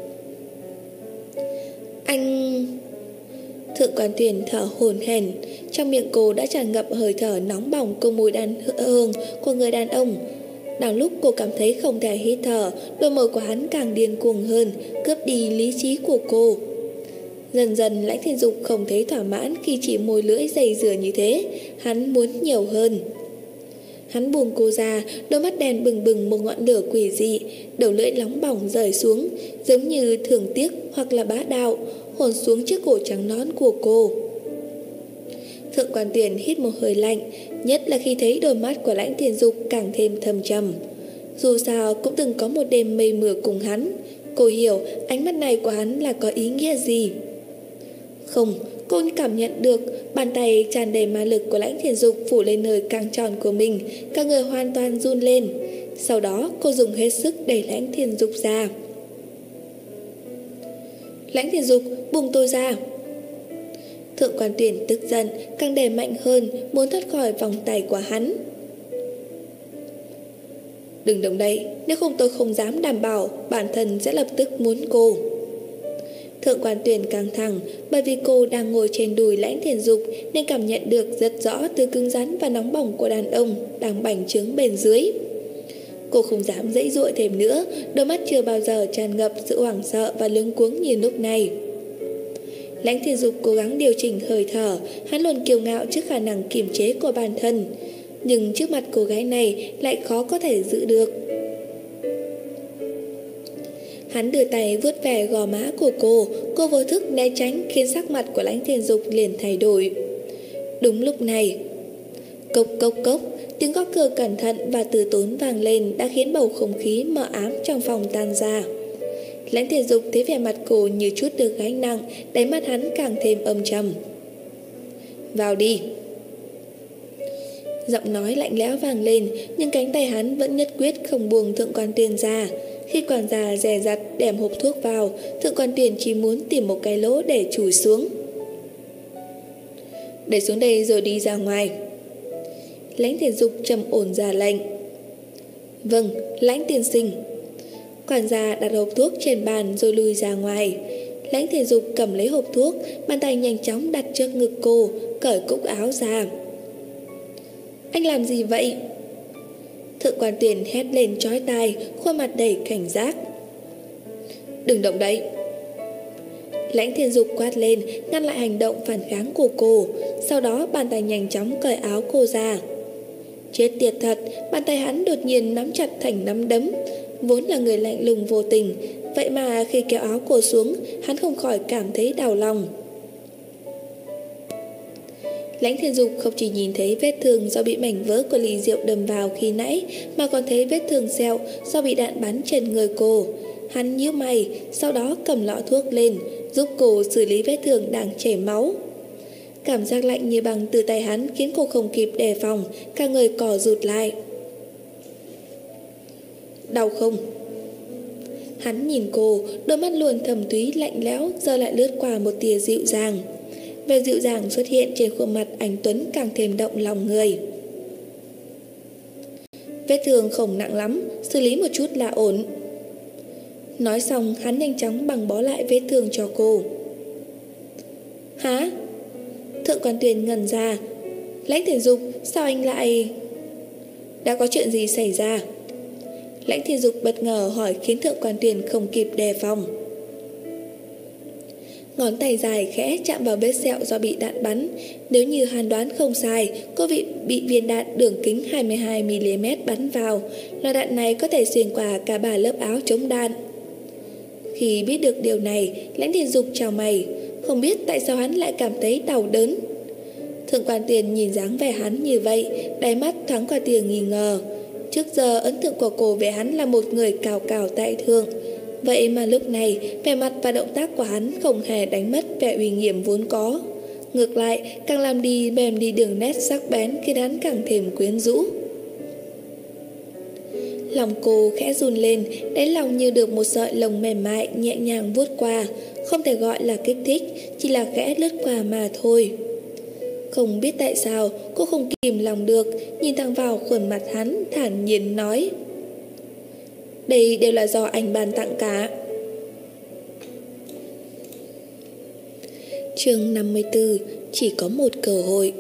Anh... Thượng Quan Tuyền thở hổn hển, trong miệng cô đã tràn ngập hơi thở nóng bỏng cùng mùi đàn hương của người đàn ông. Đang lúc cô cảm thấy không thể hít thở, đôi môi của hắn càng điên cuồng hơn, cướp đi lý trí của cô. Dần dần Lãnh Thiên Dục không thấy thỏa mãn khi chỉ môi lưỡi dày dừa như thế, hắn muốn nhiều hơn. Hắn buông cô ra, đôi mắt đèn bừng bừng một ngọn lửa quỷ dị, đầu lưỡi nóng bỏng rời xuống, giống như thương tiếc hoặc là bá đạo, hôn xuống chiếc cổ trắng nõn của cô. Thượng Quan Tuyền hít một hơi lạnh, nhất là khi thấy đôi mắt của Lãnh Thiên Dục càng thêm thâm trầm. Dù sao cũng từng có một đêm mây mưa cùng hắn, cô hiểu ánh mắt này của hắn là có ý nghĩa gì. Không, cô cảm nhận được bàn tay tràn đầy ma lực của Lãnh Thiên Dục phủ lên nơi căng tròn của mình, cả người hoàn toàn run lên. Sau đó cô dùng hết sức đẩy Lãnh Thiên Dục ra. Lãnh Thiên Dục, buông tôi ra. Thượng Quan Tuyền tức giận, càng đè mạnh hơn, muốn thoát khỏi vòng tay của hắn. Đừng động đậy, nếu không tôi không dám đảm bảo bản thân sẽ lập tức muốn cô. Thượng Quan Tuyền căng thẳng, bởi vì cô đang ngồi trên đùi Lãnh Thiên Dục nên cảm nhận được rất rõ từ cứng rắn và nóng bỏng của đàn ông đang bành trướng bên dưới. Cô không dám giãy giụa thêm nữa, đôi mắt chưa bao giờ tràn ngập sự hoảng sợ và luống cuống như lúc này. Lãnh Thiên Dục cố gắng điều chỉnh hơi thở, hắn luôn kiêu ngạo trước khả năng kiềm chế của bản thân, nhưng trước mặt cô gái này lại khó có thể giữ được. Hắn đưa tay vuốt về gò má của cô vô thức né tránh khiến sắc mặt của Lãnh Thiên Dục liền thay đổi. Đúng lúc này, cốc cốc cốc, tiếng gõ cửa cẩn thận và từ tốn vang lên đã khiến bầu không khí mờ ám trong phòng tan ra. Lãnh Thiên Dục thấy vẻ mặt cô như chút được gánh nặng, đáy mắt hắn càng thêm âm trầm. Vào đi. Giọng nói lạnh lẽo vang lên, nhưng cánh tay hắn vẫn nhất quyết không buông Thượng Quan Tuyền ra. Khi quản gia dè dặt đem hộp thuốc vào, Thượng Quan Tuyền chỉ muốn tìm một cái lỗ để chùi xuống. Để xuống đây rồi đi ra ngoài. Lãnh Thiên Dục trầm ổn ra lệnh. Vâng, Lãnh tiên sinh. Quản gia đặt hộp thuốc trên bàn rồi lùi ra ngoài. Lãnh Thiên Dục cầm lấy hộp thuốc, bàn tay nhanh chóng đặt trước ngực cô, cởi cúc áo ra. Anh làm gì vậy? Thượng Quan Tuyền hét lên chói tai, khuôn mặt đầy cảnh giác. Đừng động đậy. Lãnh Thiên Dục quát lên, ngăn lại hành động phản kháng của cô. Sau đó bàn tay nhanh chóng cởi áo cô ra. Chết tiệt thật, bàn tay hắn đột nhiên nắm chặt thành nắm đấm. Vốn là người lạnh lùng vô tình, vậy mà khi kéo áo cô xuống, hắn không khỏi cảm thấy đau lòng. Lãnh Thiên Dục không chỉ nhìn thấy vết thương do bị mảnh vỡ của ly rượu đâm vào khi nãy, mà còn thấy vết thương sẹo do bị đạn bắn trên người cô. Hắn nhíu mày, sau đó cầm lọ thuốc lên, giúp cô xử lý vết thương đang chảy máu. Cảm giác lạnh như băng từ tay hắn khiến cô không kịp đề phòng, cả người cò rụt lại. Đau không? Hắn nhìn cô, đôi mắt luôn thầm thúy lạnh lẽo, giờ lại lướt qua một tia dịu dàng. Vẻ dịu dàng xuất hiện trên khuôn mặt anh Tuấn càng thêm động lòng người. Vết thương không nặng lắm, xử lý một chút là ổn. Nói xong hắn nhanh chóng băng bó lại vết thương cho cô. Hả? Thượng quan Tuyền ngẩn ra. Lãnh Thiên Dục, sao anh lại... Đã có chuyện gì xảy ra? Lãnh Thiên Dục bất ngờ hỏi khiến Thượng quan Tuyền không kịp đề phòng. Ngón tay dài khẽ chạm vào vết sẹo do bị đạn bắn. Nếu như hắn đoán không sai, cô bị viên đạn đường kính 22mm bắn vào. Loại đạn này có thể xuyên qua cả 3 lớp áo chống đạn. Khi biết được điều này, Lãnh Thiên Dục chào mày. Không biết tại sao hắn lại cảm thấy đau đớn. Thượng quan Tuyền nhìn dáng vẻ hắn như vậy, đáy mắt thoáng qua tia nghi ngờ. Trước giờ ấn tượng của cô về hắn là một người cao cao tại thượng. Vậy mà lúc này, vẻ mặt và động tác của hắn không hề đánh mất vẻ uy nghiêm vốn có. Ngược lại, càng làm đi mềm đi đường nét sắc bén khiến hắn càng thêm quyến rũ. Lòng cô khẽ run lên, đáy lòng như được một sợi lông mềm mại nhẹ nhàng vuốt qua. Không thể gọi là kích thích, chỉ là khẽ lướt qua mà thôi. Không biết tại sao, cô không kìm lòng được, nhìn thẳng vào khuôn mặt hắn, thản nhiên nói: Đây đều là do anh ban tặng cả. Chương 54, chỉ có một cơ hội.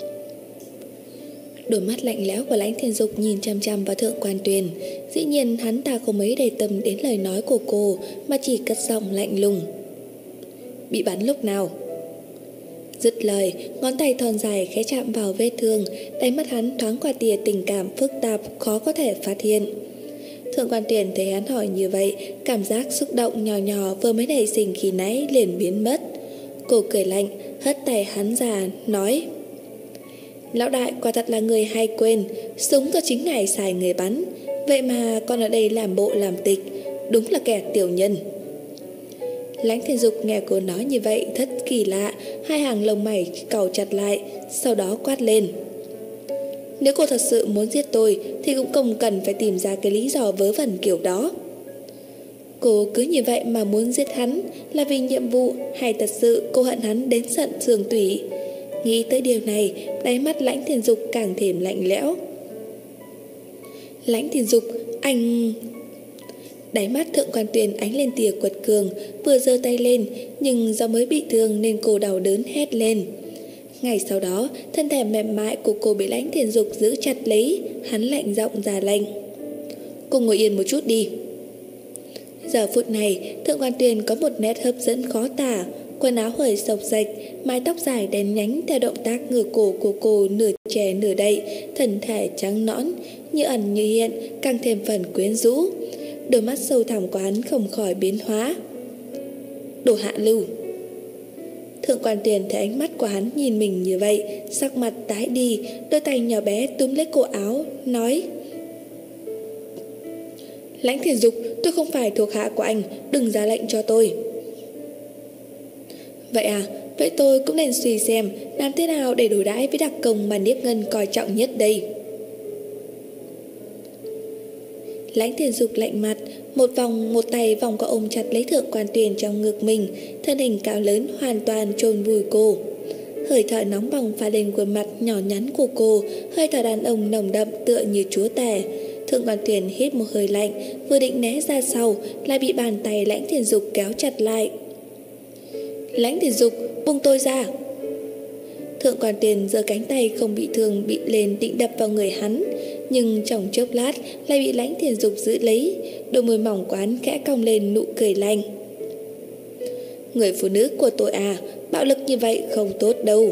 Đôi mắt lạnh lẽo của Lãnh Thiên Dục nhìn chăm chăm vào Thượng quan Tuyền. Dĩ nhiên hắn ta không mấy để tâm đến lời nói của cô, mà chỉ cất giọng lạnh lùng: Bị bắn lúc nào? Dứt lời, ngón tay thon dài khẽ chạm vào vết thương, đáy mắt hắn thoáng qua tia tình cảm phức tạp khó có thể phát hiện. Thượng quan Tuyền thấy hắn hỏi như vậy, cảm giác xúc động nhỏ nhỏ vừa mới nảy sinh khi nãy liền biến mất. Cô cười lạnh, hất tay hắn ra, nói: Lão đại quả thật là người hay quên, súng do chính ngài xài người bắn, vậy mà còn ở đây làm bộ làm tịch, đúng là kẻ tiểu nhân. Lãnh Thiên Dục nghe cô nói như vậy thất kỳ lạ, hai hàng lông mày cau chặt lại, sau đó quát lên: Nếu cô thật sự muốn giết tôi thì cũng không cần phải tìm ra cái lý do vớ vẩn kiểu đó. Cô cứ như vậy mà muốn giết hắn là vì nhiệm vụ hay thật sự cô hận hắn đến tận xương tủy? Nghĩ tới điều này, đáy mắt Lãnh Thiên Dục càng thêm lạnh lẽo. Lãnh Thiên Dục, anh... Đáy mắt Thượng quan Tuyền ánh lên tia quật cường, vừa giơ tay lên, nhưng do mới bị thương nên cô đau đớn hét lên. Ngay sau đó, thân thể mềm mại của cô bị Lãnh Thiên Dục giữ chặt lấy, hắn lạnh giọng ra lệnh: Cô ngồi yên một chút đi. Giờ phút này, Thượng quan Tuyền có một nét hấp dẫn khó tả, quần áo hởi xộc xệch, mái tóc dài đen nhánh theo động tác ngửa cổ của cô nửa che nửa đậy, thân thể trắng nõn, như ẩn như hiện, càng thêm phần quyến rũ. Đôi mắt sâu thẳm của hắn không khỏi biến hóa. Đồ hạ lưu. Thượng quan Tuyền thấy ánh mắt của hắn nhìn mình như vậy, sắc mặt tái đi, đôi tay nhỏ bé túm lấy cổ áo, nói: Lãnh Thiên Dục, tôi không phải thuộc hạ của anh, đừng ra lệnh cho tôi. Vậy à, vậy tôi cũng nên suy xem làm thế nào để đối đãi với đặc công mà Niếp Ngân coi trọng nhất đây. Lãnh Thiên Dục lạnh mặt, một tay vòng qua ôm chặt lấy Thượng quan Tuyền trong ngực mình, thân hình cao lớn hoàn toàn chôn vùi cô. Hơi thở nóng bỏng pha lên khuôn mặt nhỏ nhắn của cô, hơi thở đàn ông nồng đậm tựa như chúa tể. Thượng quan Tuyền hít một hơi lạnh, vừa định né ra sau, lại bị bàn tay Lãnh Thiên Dục kéo chặt lại. Lãnh Thiên Dục, buông tôi ra. Thượng quan Tuyền giơ cánh tay không bị thương bị lên định đập vào người hắn, nhưng trong chốc lát lại bị Lãnh Thiên Dục giữ lấy, đôi môi mỏng của hắn khẽ cong lên nụ cười lạnh. Người phụ nữ của tôi à, bạo lực như vậy không tốt đâu.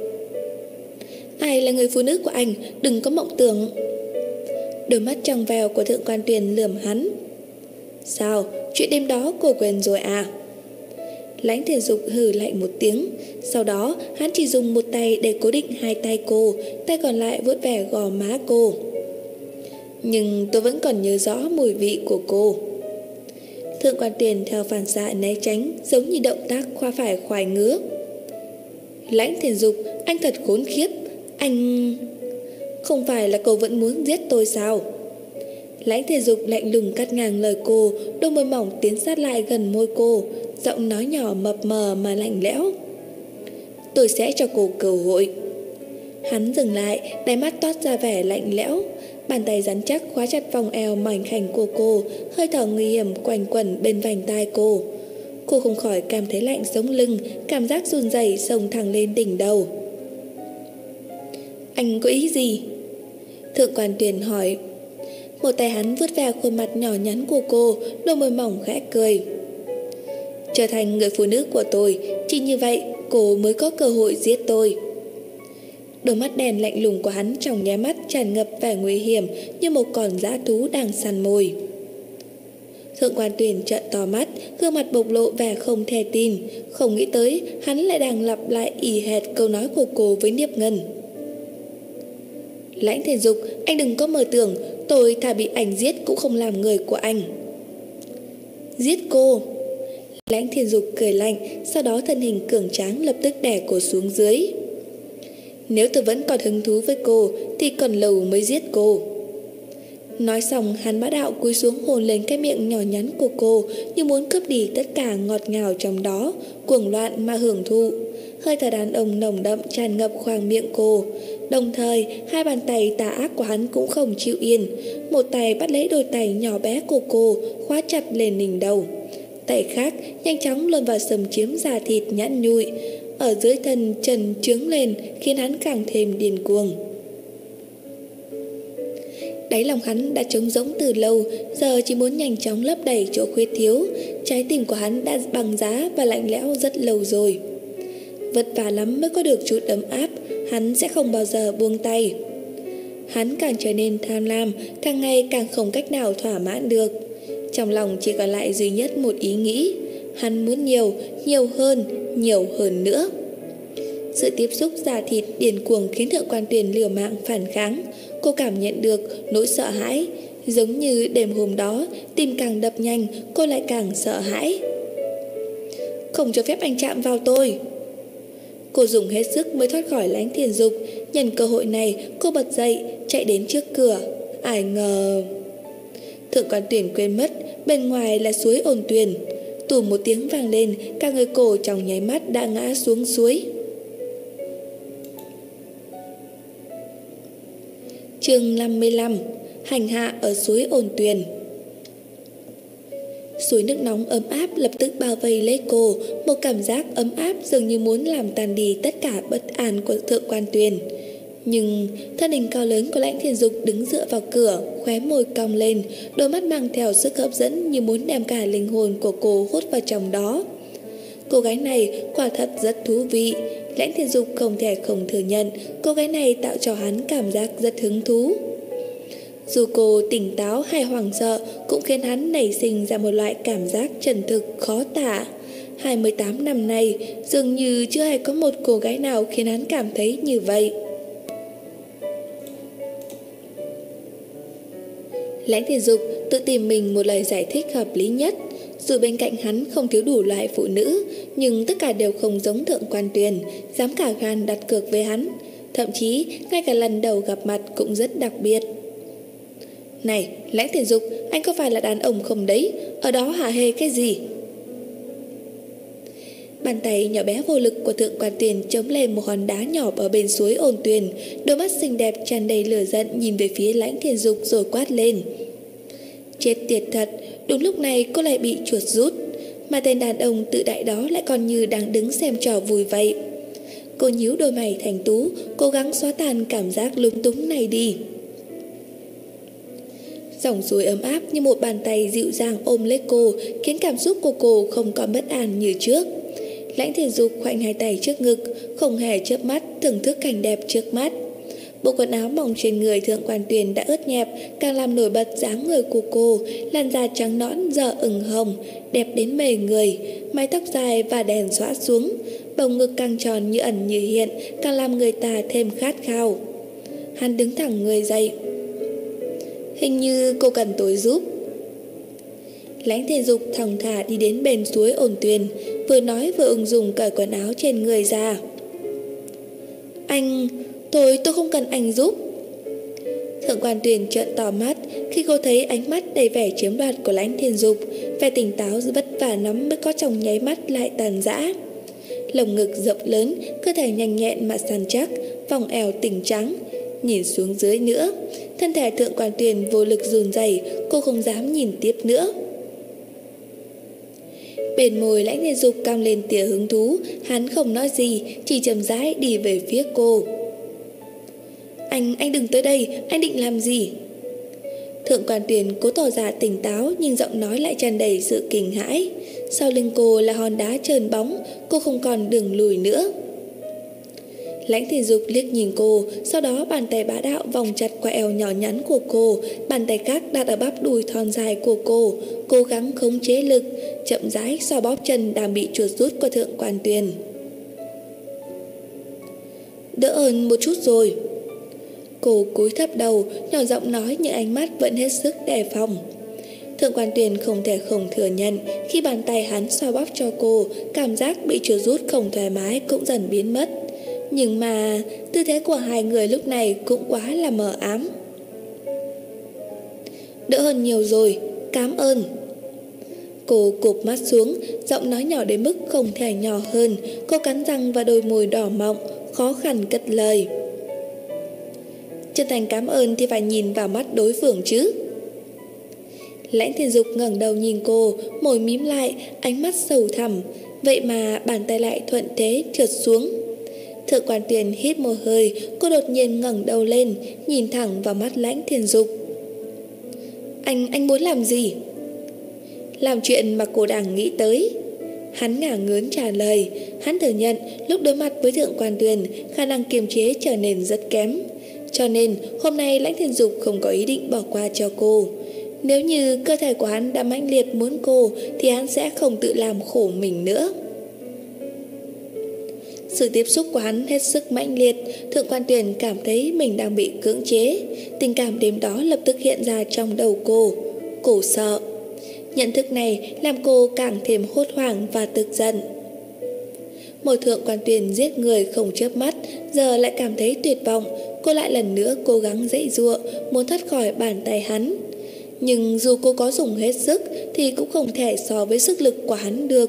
Ai là người phụ nữ của anh, đừng có mộng tưởng. Đôi mắt trong veo của Thượng quan Tuyền lườm hắn. Sao, chuyện đêm đó cô quên rồi à? Lãnh Thiên Dục hừ lạnh một tiếng, sau đó hắn chỉ dùng một tay để cố định hai tay cô, tay còn lại vuốt ve gò má cô. Nhưng tôi vẫn còn nhớ rõ mùi vị của cô. Thượng quan Tuyền theo phản xạ né tránh, giống như động tác khoa phải khoái ngứa. Lãnh Thiên Dục, anh thật khốn khiếp. Anh... Không phải là cô vẫn muốn giết tôi sao? Lãnh Thiên Dục lạnh lùng cắt ngang lời cô, đôi môi mỏng tiến sát lại gần môi cô, giọng nói nhỏ mập mờ mà lạnh lẽo. Tôi sẽ cho cô cơ hội. Hắn dừng lại, đáy mắt toát ra vẻ lạnh lẽo. Bàn tay rắn chắc khóa chặt vòng eo mảnh khảnh của cô, hơi thở nguy hiểm quanh quẩn bên vành tai cô. Cô không khỏi cảm thấy lạnh sống lưng, cảm giác run rẩy xông thẳng lên đỉnh đầu. Anh có ý gì? Thượng quan Tuyền hỏi. Một tay hắn vuốt ve khuôn mặt nhỏ nhắn của cô, đôi môi mỏng khẽ cười. Trở thành người phụ nữ của tôi, chỉ như vậy cô mới có cơ hội giết tôi. Đôi mắt đen lạnh lùng của hắn trong nháy mắt tràn ngập vẻ nguy hiểm, như một con dã thú đang săn mồi. Thượng quan Tuyền trợn to mắt, gương mặt bộc lộ vẻ không thể tin, không nghĩ tới hắn lại đang lặp lại y hệt câu nói của cô với Niếp Ngân. Lãnh Thiên Dục, anh đừng có mơ tưởng tôi thà bị anh giết cũng không làm người của anh. Giết cô? Lãnh Thiên Dục cười lạnh, sau đó thân hình cường tráng lập tức đè cô xuống dưới. Nếu tôi vẫn còn hứng thú với cô thì còn lâu mới giết cô. Nói xong, hắn bá đạo cúi xuống hôn lên cái miệng nhỏ nhắn của cô, như muốn cướp đi tất cả ngọt ngào trong đó, cuồng loạn mà hưởng thụ. Hơi thở đàn ông nồng đậm tràn ngập khoang miệng cô. Đồng thời, hai bàn tay tà ác của hắn cũng không chịu yên. Một tay bắt lấy đôi tay nhỏ bé của cô, khóa chặt lên đỉnh đầu. Tay khác nhanh chóng luồn vào xâm chiếm da thịt nhẵn nhụi, ở dưới thân trần trướng lên, khiến hắn càng thêm điên cuồng. Đáy lòng hắn đã trống rỗng từ lâu, giờ chỉ muốn nhanh chóng lấp đầy chỗ khuyết thiếu. Trái tim của hắn đã băng giá và lạnh lẽo rất lâu rồi. Vất vả lắm mới có được chút ấm áp, hắn sẽ không bao giờ buông tay. Hắn càng trở nên tham lam, càng ngày càng không cách nào thỏa mãn được. Trong lòng chỉ còn lại duy nhất một ý nghĩ, hắn muốn nhiều, nhiều hơn nữa. Sự tiếp xúc da thịt điên cuồng khiến Thượng quan Tuyền liều mạng phản kháng. Cô cảm nhận được nỗi sợ hãi, giống như đêm hôm đó, tim càng đập nhanh, cô lại càng sợ hãi. Không cho phép anh chạm vào tôi. Cô dùng hết sức mới thoát khỏi Lãnh Thiên Dục. Nhân cơ hội này, cô bật dậy, chạy đến trước cửa. Ai ngờ... Thượng quan Tuyền quên mất, bên ngoài là suối Ôn Tuyền. Tùm một tiếng vang lên, cả người cô trong nháy mắt đã ngã xuống suối. Chương 55. Hành hạ ở suối Ôn Tuyền. Suối nước nóng ấm áp lập tức bao vây lấy cô, một cảm giác ấm áp dường như muốn làm tan đi tất cả bất an của Thượng quan Tuyền. Nhưng thân hình cao lớn của Lãnh Thiên Dục đứng dựa vào cửa, khóe môi cong lên, đôi mắt mang theo sức hấp dẫn như muốn đem cả linh hồn của cô hút vào trong đó. Cô gái này quả thật rất thú vị. Lãnh Thiên Dục không thể không thừa nhận, cô gái này tạo cho hắn cảm giác rất hứng thú. Dù cô tỉnh táo hay hoảng sợ, cũng khiến hắn nảy sinh ra một loại cảm giác chân thực khó tả. 28 năm nay, dường như chưa hề có một cô gái nào khiến hắn cảm thấy như vậy. Lãnh Thiên Dục tự tìm mình một lời giải thích hợp lý nhất. Dù bên cạnh hắn không thiếu đủ loại phụ nữ, nhưng tất cả đều không giống Thượng quan Tuyền, dám cả gan đặt cược với hắn. Thậm chí, ngay cả lần đầu gặp mặt cũng rất đặc biệt. Này, Lãnh Thiên Dục, anh có phải là đàn ông không đấy? Ở đó hả hê cái gì? Bàn tay nhỏ bé vô lực của Thượng quan Tuyền chống lên một hòn đá nhỏ ở bên suối Ôn Tuyền. Đôi mắt xinh đẹp tràn đầy lửa giận nhìn về phía Lãnh Thiên Dục rồi quát lên. Chết tiệt thật, đúng lúc này cô lại bị chuột rút, mà tên đàn ông tự đại đó lại còn như đang đứng xem trò vui vậy. Cô nhíu đôi mày thành tú, cố gắng xóa tan cảm giác lúng túng này đi. Dòng suối ấm áp như một bàn tay dịu dàng ôm lấy cô, khiến cảm xúc của cô không còn bất an như trước. Lãnh Thiên Dục khoanh hai tay trước ngực, không hề chớp mắt thưởng thức cảnh đẹp trước mắt. Bộ quần áo mỏng trên người Thượng quan Tuyền đã ướt nhẹp, càng làm nổi bật dáng người của cô. Làn da trắng nõn giờ ửng hồng, đẹp đến mê người, mái tóc dài và đèn xõa xuống, bầu ngực căng tròn như ẩn như hiện, càng làm người ta thêm khát khao. Hắn đứng thẳng người dậy. Hình như cô cần tôi giúp. Lãnh Thiên Dục thong thả đi đến bên suối Ôn Tuyền, vừa nói vừa ung dung cởi quần áo trên người ra. Anh... tôi không cần anh giúp. Thượng quan Tuyền trợn to mắt khi cô thấy ánh mắt đầy vẻ chiếm đoạt của Lãnh Thiên Dục. Vẻ tỉnh táo vất vả lắm mới có trong nháy mắt lại tàn rã. Lồng ngực rộng lớn, cơ thể nhanh nhẹn mà săn chắc, vòng eo tỉnh trắng. Nhìn xuống dưới nữa, thân thể Thượng Quan Tuyền vô lực run rẩy, cô không dám nhìn tiếp nữa. Bên môi Lãnh Thiên Dục cong lên tia hứng thú, hắn không nói gì, chỉ chậm rãi đi về phía cô. Anh đừng tới đây, anh định làm gì? Thượng Quan Tuyền cố tỏ ra tỉnh táo nhưng giọng nói lại tràn đầy sự kinh hãi. Sau lưng cô là hòn đá trơn bóng, cô không còn đường lùi nữa. Lãnh Thiên Dục liếc nhìn cô, sau đó bàn tay bá đạo vòng chặt qua eo nhỏ nhắn của cô, bàn tay khác đặt ở bắp đùi thon dài của cô, cố gắng khống chế lực, chậm rãi xoa bóp chân đang bị chuột rút của Thượng Quan Tuyền. Đỡ hơn một chút rồi. Cô cúi thấp đầu, nhỏ giọng nói nhưng ánh mắt vẫn hết sức đề phòng. Thượng Quan Tuyền không thể không thừa nhận, khi bàn tay hắn xoa bóp cho cô, cảm giác bị chuột rút không thoải mái cũng dần biến mất. Nhưng mà tư thế của hai người lúc này cũng quá là mờ ám. Đỡ hơn nhiều rồi, cảm ơn. Cô cụp mắt xuống, giọng nói nhỏ đến mức không thể nhỏ hơn. Cô cắn răng và đôi môi đỏ mọng, khó khăn cất lời. Chân thành cảm ơn thì phải nhìn vào mắt đối phương chứ. Lãnh Thiên Dục ngẩng đầu nhìn cô, môi mím lại, ánh mắt sâu thẳm. Vậy mà bàn tay lại thuận thế trượt xuống. Thượng Quan Tuyền hít một hơi, cô đột nhiên ngẩng đầu lên, nhìn thẳng vào mắt Lãnh Thiên Dục. Anh muốn làm gì? Làm chuyện mà cô đang nghĩ tới. Hắn ngả ngớn trả lời. Hắn thừa nhận lúc đối mặt với Thượng Quan Tuyền, khả năng kiềm chế trở nên rất kém. Cho nên hôm nay Lãnh Thiên Dục không có ý định bỏ qua cho cô. Nếu như cơ thể của hắn đã mãnh liệt muốn cô, thì hắn sẽ không tự làm khổ mình nữa. Sự tiếp xúc của hắn hết sức mãnh liệt, Thượng Quan Tuyền cảm thấy mình đang bị cưỡng chế. Tình cảm đêm đó lập tức hiện ra trong đầu cô. Cô sợ. Nhận thức này làm cô càng thêm hốt hoảng và tức giận. Một Thượng Quan Tuyền giết người không chớp mắt, giờ lại cảm thấy tuyệt vọng. Cô lại lần nữa cố gắng giãy giụa, muốn thoát khỏi bàn tay hắn. Nhưng dù cô có dùng hết sức thì cũng không thể so với sức lực của hắn được.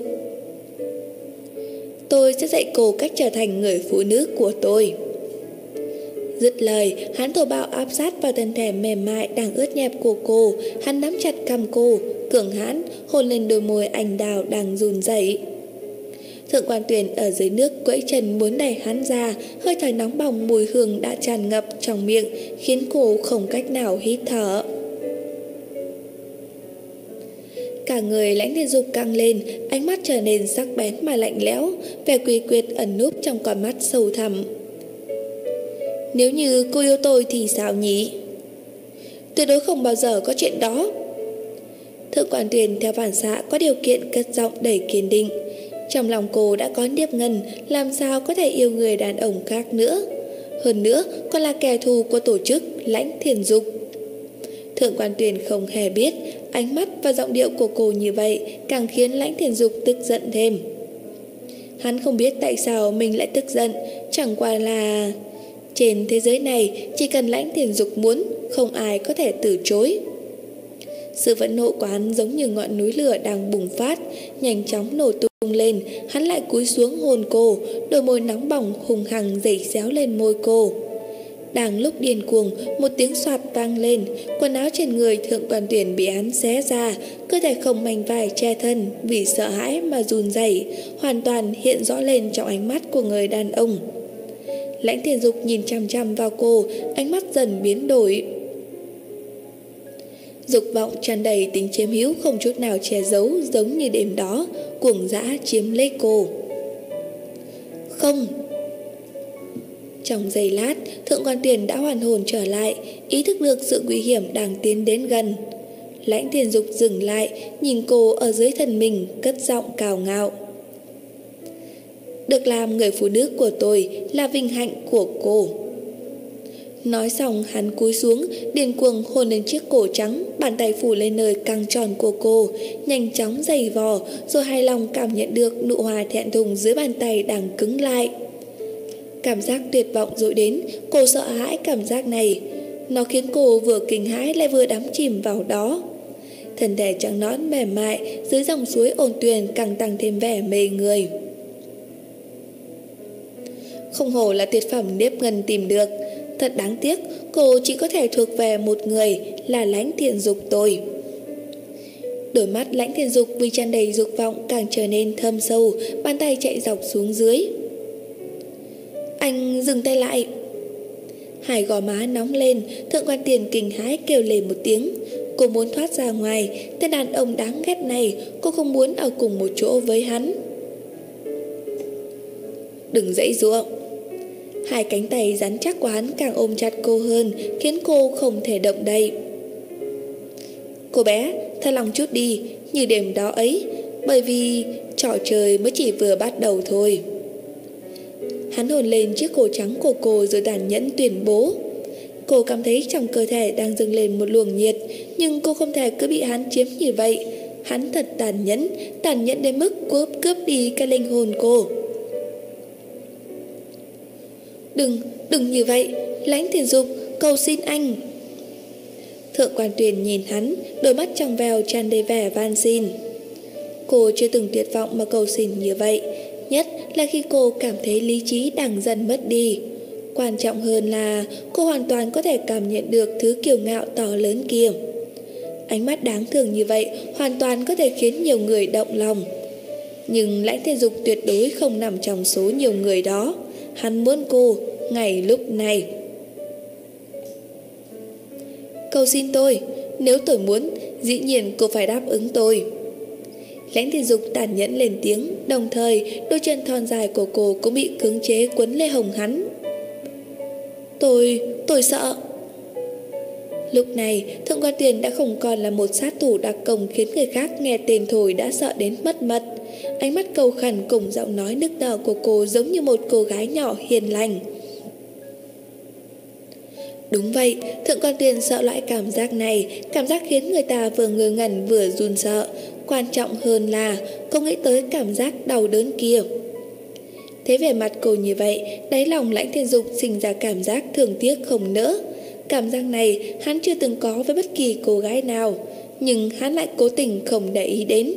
Tôi sẽ dạy cô cách trở thành người phụ nữ của tôi. Dứt lời, hắn thô bạo áp sát vào thân thể mềm mại đang ướt nhẹp của cô. Hắn nắm chặt cằm cô, cường hãn hôn lên đôi môi anh đào đang run rẩy. Thượng Quan Tuyền ở dưới nước quẫy chân muốn đẩy hắn ra, hơi thở nóng bỏng mùi hương đã tràn ngập trong miệng, khiến cô không cách nào hít thở. Cả người Lãnh Thiên Dục căng lên, ánh mắt trở nên sắc bén mà lạnh lẽo, vẻ quỷ quyệt ẩn núp trong con mắt sâu thẳm. Nếu như cô yêu tôi thì sao nhỉ? Tuyệt đối không bao giờ có chuyện đó. Thượng Quan Tuyền theo phản xạ có điều kiện cất giọng đầy kiên định. Trong lòng cô đã có Niếp Ngân, làm sao có thể yêu người đàn ông khác nữa. Hơn nữa còn là kẻ thù của tổ chức Lãnh Thiên Dục. Thượng Quan Tuyền không hề biết ánh mắt và giọng điệu của cô như vậy càng khiến Lãnh Thiên Dục tức giận thêm. Hắn không biết tại sao mình lại tức giận, chẳng qua là trên thế giới này chỉ cần Lãnh Thiên Dục muốn, không ai có thể từ chối. Sự phẫn nộ của hắn giống như ngọn núi lửa đang bùng phát, nhanh chóng nổ tung lên. Hắn lại cúi xuống hôn cô, đôi môi nóng bỏng hùng hằng dày xéo lên môi cô. Đang lúc điên cuồng, một tiếng xoạt vang lên, quần áo trên người Thượng Quan Tuyền bị hắn xé ra, cơ thể không mảnh vải che thân vì sợ hãi mà run rẩy, hoàn toàn hiện rõ lên trong ánh mắt của người đàn ông. Lãnh Thiên Dục nhìn chằm chằm vào cô, ánh mắt dần biến đổi. Dục vọng tràn đầy tính chiếm hữu không chút nào che giấu, giống như đêm đó, cuồng dã chiếm lấy cô. Không. Trong giây lát, Thượng Quan Tuyền đã hoàn hồn trở lại, ý thức được sự nguy hiểm đang tiến đến gần. Lãnh Thiên Dục dừng lại, nhìn cô ở dưới thân mình, cất giọng cào ngạo. Được làm người phụ nữ của tôi là vinh hạnh của cô. Nói xong hắn cúi xuống, điên cuồng hôn lên chiếc cổ trắng, bàn tay phủ lên nơi căng tròn của cô, nhanh chóng giày vò, rồi hài lòng cảm nhận được nụ hoa thẹn thùng dưới bàn tay đang cứng lại. Cảm giác tuyệt vọng dội đến, cô sợ hãi cảm giác này. Nó khiến cô vừa kinh hãi lại vừa đắm chìm vào đó. Thân thể trắng nõn mềm mại dưới dòng suối ồn tuyền càng tăng thêm vẻ mê người. Không hổ là tuyệt phẩm nếp ngân tìm được. Thật đáng tiếc, cô chỉ có thể thuộc về một người là Lãnh Thiên Dục tôi. Đôi mắt Lãnh Thiên Dục vì tràn đầy dục vọng càng trở nên thâm sâu, bàn tay chạy dọc xuống dưới. Anh dừng tay lại. Hai gò má nóng lên, Thượng Quan Tiền kinh hãi kêu lên một tiếng. Cô muốn thoát ra ngoài, tên đàn ông đáng ghét này, cô không muốn ở cùng một chỗ với hắn. Đừng giãy giụa. Hai cánh tay rắn chắc của hắn càng ôm chặt cô hơn, khiến cô không thể động đậy. Cô bé, tha lòng chút đi, như đêm đó ấy, bởi vì trò chơi mới chỉ vừa bắt đầu thôi. Hắn hôn lên chiếc cổ trắng của cô rồi tàn nhẫn tuyên bố. Cô cảm thấy trong cơ thể đang dâng lên một luồng nhiệt, nhưng cô không thể cứ bị hắn chiếm như vậy. Hắn thật tàn nhẫn đến mức cướp đi cái linh hồn cô. Đừng như vậy, Lãnh Thiên Dục, cầu xin anh. Thượng Quan Tuyền nhìn hắn, đôi mắt trong veo tràn đầy vẻ van xin. Cô chưa từng tuyệt vọng mà cầu xin như vậy, nhất là khi cô cảm thấy lý trí đang dần mất đi. Quan trọng hơn là cô hoàn toàn có thể cảm nhận được thứ kiêu ngạo to lớn kia. Ánh mắt đáng thương như vậy hoàn toàn có thể khiến nhiều người động lòng. Nhưng Lãnh Thiên Dục tuyệt đối không nằm trong số nhiều người đó. Hắn muốn cô ngày lúc này. Cầu xin tôi, nếu tôi muốn, dĩ nhiên cô phải đáp ứng tôi. Lãnh Thiên Dục tàn nhẫn lên tiếng, đồng thời đôi chân thon dài của cô cũng bị cưỡng chế quấn lấy hồng hắn. Tôi sợ. Lúc này, Thượng Quan Tuyền đã không còn là một sát thủ đặc công khiến người khác nghe tên thôi đã sợ đến mất mật. Ánh mắt cầu khẩn cùng giọng nói nức nở của cô giống như một cô gái nhỏ hiền lành. Đúng vậy, Thượng Quan Tuyền sợ loại cảm giác này, cảm giác khiến người ta vừa ngơ ngẩn vừa run sợ. Quan trọng hơn là cô nghĩ tới cảm giác đau đớn kia. Thế vẻ mặt cô như vậy, đáy lòng Lãnh Thiên Dục sinh ra cảm giác thương tiếc không nỡ. Cảm giác này hắn chưa từng có với bất kỳ cô gái nào, nhưng hắn lại cố tình không để ý đến.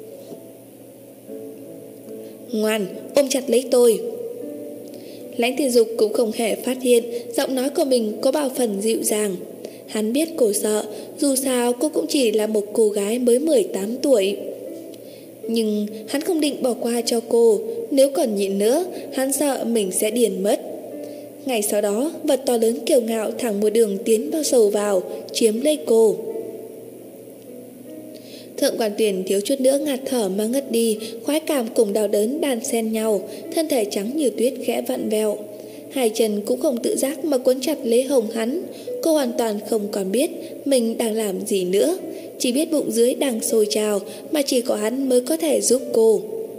Ngoan, ôm chặt lấy tôi. Lãnh Thiên Dục cũng không hề phát hiện giọng nói của mình có bao phần dịu dàng. Hắn biết cô sợ, dù sao cô cũng chỉ là một cô gái mới 18 tuổi. Nhưng hắn không định bỏ qua cho cô, nếu còn nhịn nữa, hắn sợ mình sẽ điên mất. Ngày sau đó, vật to lớn kiêu ngạo thẳng một đường tiến sâu vào, chiếm lấy cô. Thượng Quan Tuyền thiếu chút nữa ngạt thở mà ngất đi, khoái cảm cùng đau đớn đan xen nhau, thân thể trắng như tuyết khẽ vặn vẹo. Hai chân cũng không tự giác mà quấn chặt lấy hông hắn. Cô hoàn toàn không còn biết mình đang làm gì nữa, chỉ biết bụng dưới đang sôi trào mà chỉ có hắn mới có thể giúp cô.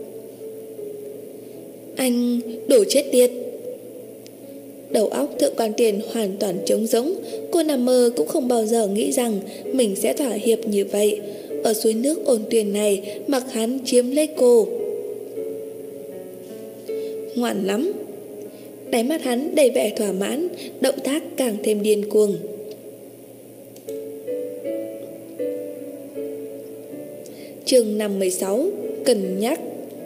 Anh đổ chết tiệt. Đầu óc Thượng Quan Tuyền hoàn toàn trống rỗng. Cô nằm mơ cũng không bao giờ nghĩ rằng mình sẽ thỏa hiệp như vậy. Ở suối nước ôn tuyền này mặc hắn chiếm lấy cô. Ngoan lắm. Đáy mắt hắn đầy vẻ thỏa mãn, động tác càng thêm điên cuồng. Chương 56. Cân nhắc.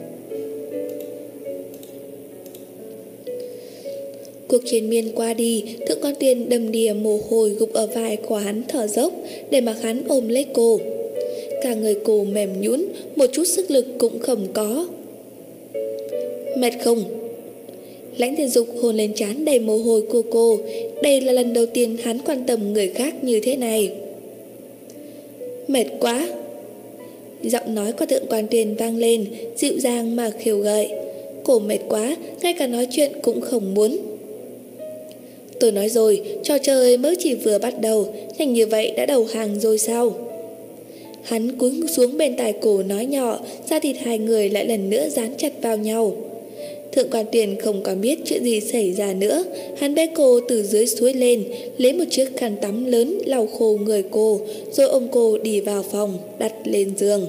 Cuộc chiến miên qua đi, Thượng Quan Tuyền đầm đìa mồ hôi gục ở vai của hắn thở dốc để mặc hắn ôm lấy cô. Cả người cô mềm nhũn, một chút sức lực cũng không có. Mệt không? Lãnh Thiên Dục hôn lên trán đầy mồ hôi của cô. Đây là lần đầu tiên hắn quan tâm người khác như thế này. Mệt quá. Giọng nói của Thượng Quan Tuyền vang lên, dịu dàng mà khiêu gợi. Cô mệt quá, ngay cả nói chuyện cũng không muốn. Tôi nói rồi, trò chơi mới chỉ vừa bắt đầu, nhanh như vậy đã đầu hàng rồi sao? Hắn cúi xuống bên tai cổ nói nhỏ, da thịt hai người lại lần nữa dán chặt vào nhau. Thượng Quan Tuyền không còn biết chuyện gì xảy ra nữa. Hắn bế cô từ dưới suối lên, lấy một chiếc khăn tắm lớn lau khô người cô, rồi ôm cô đi vào phòng, đặt lên giường.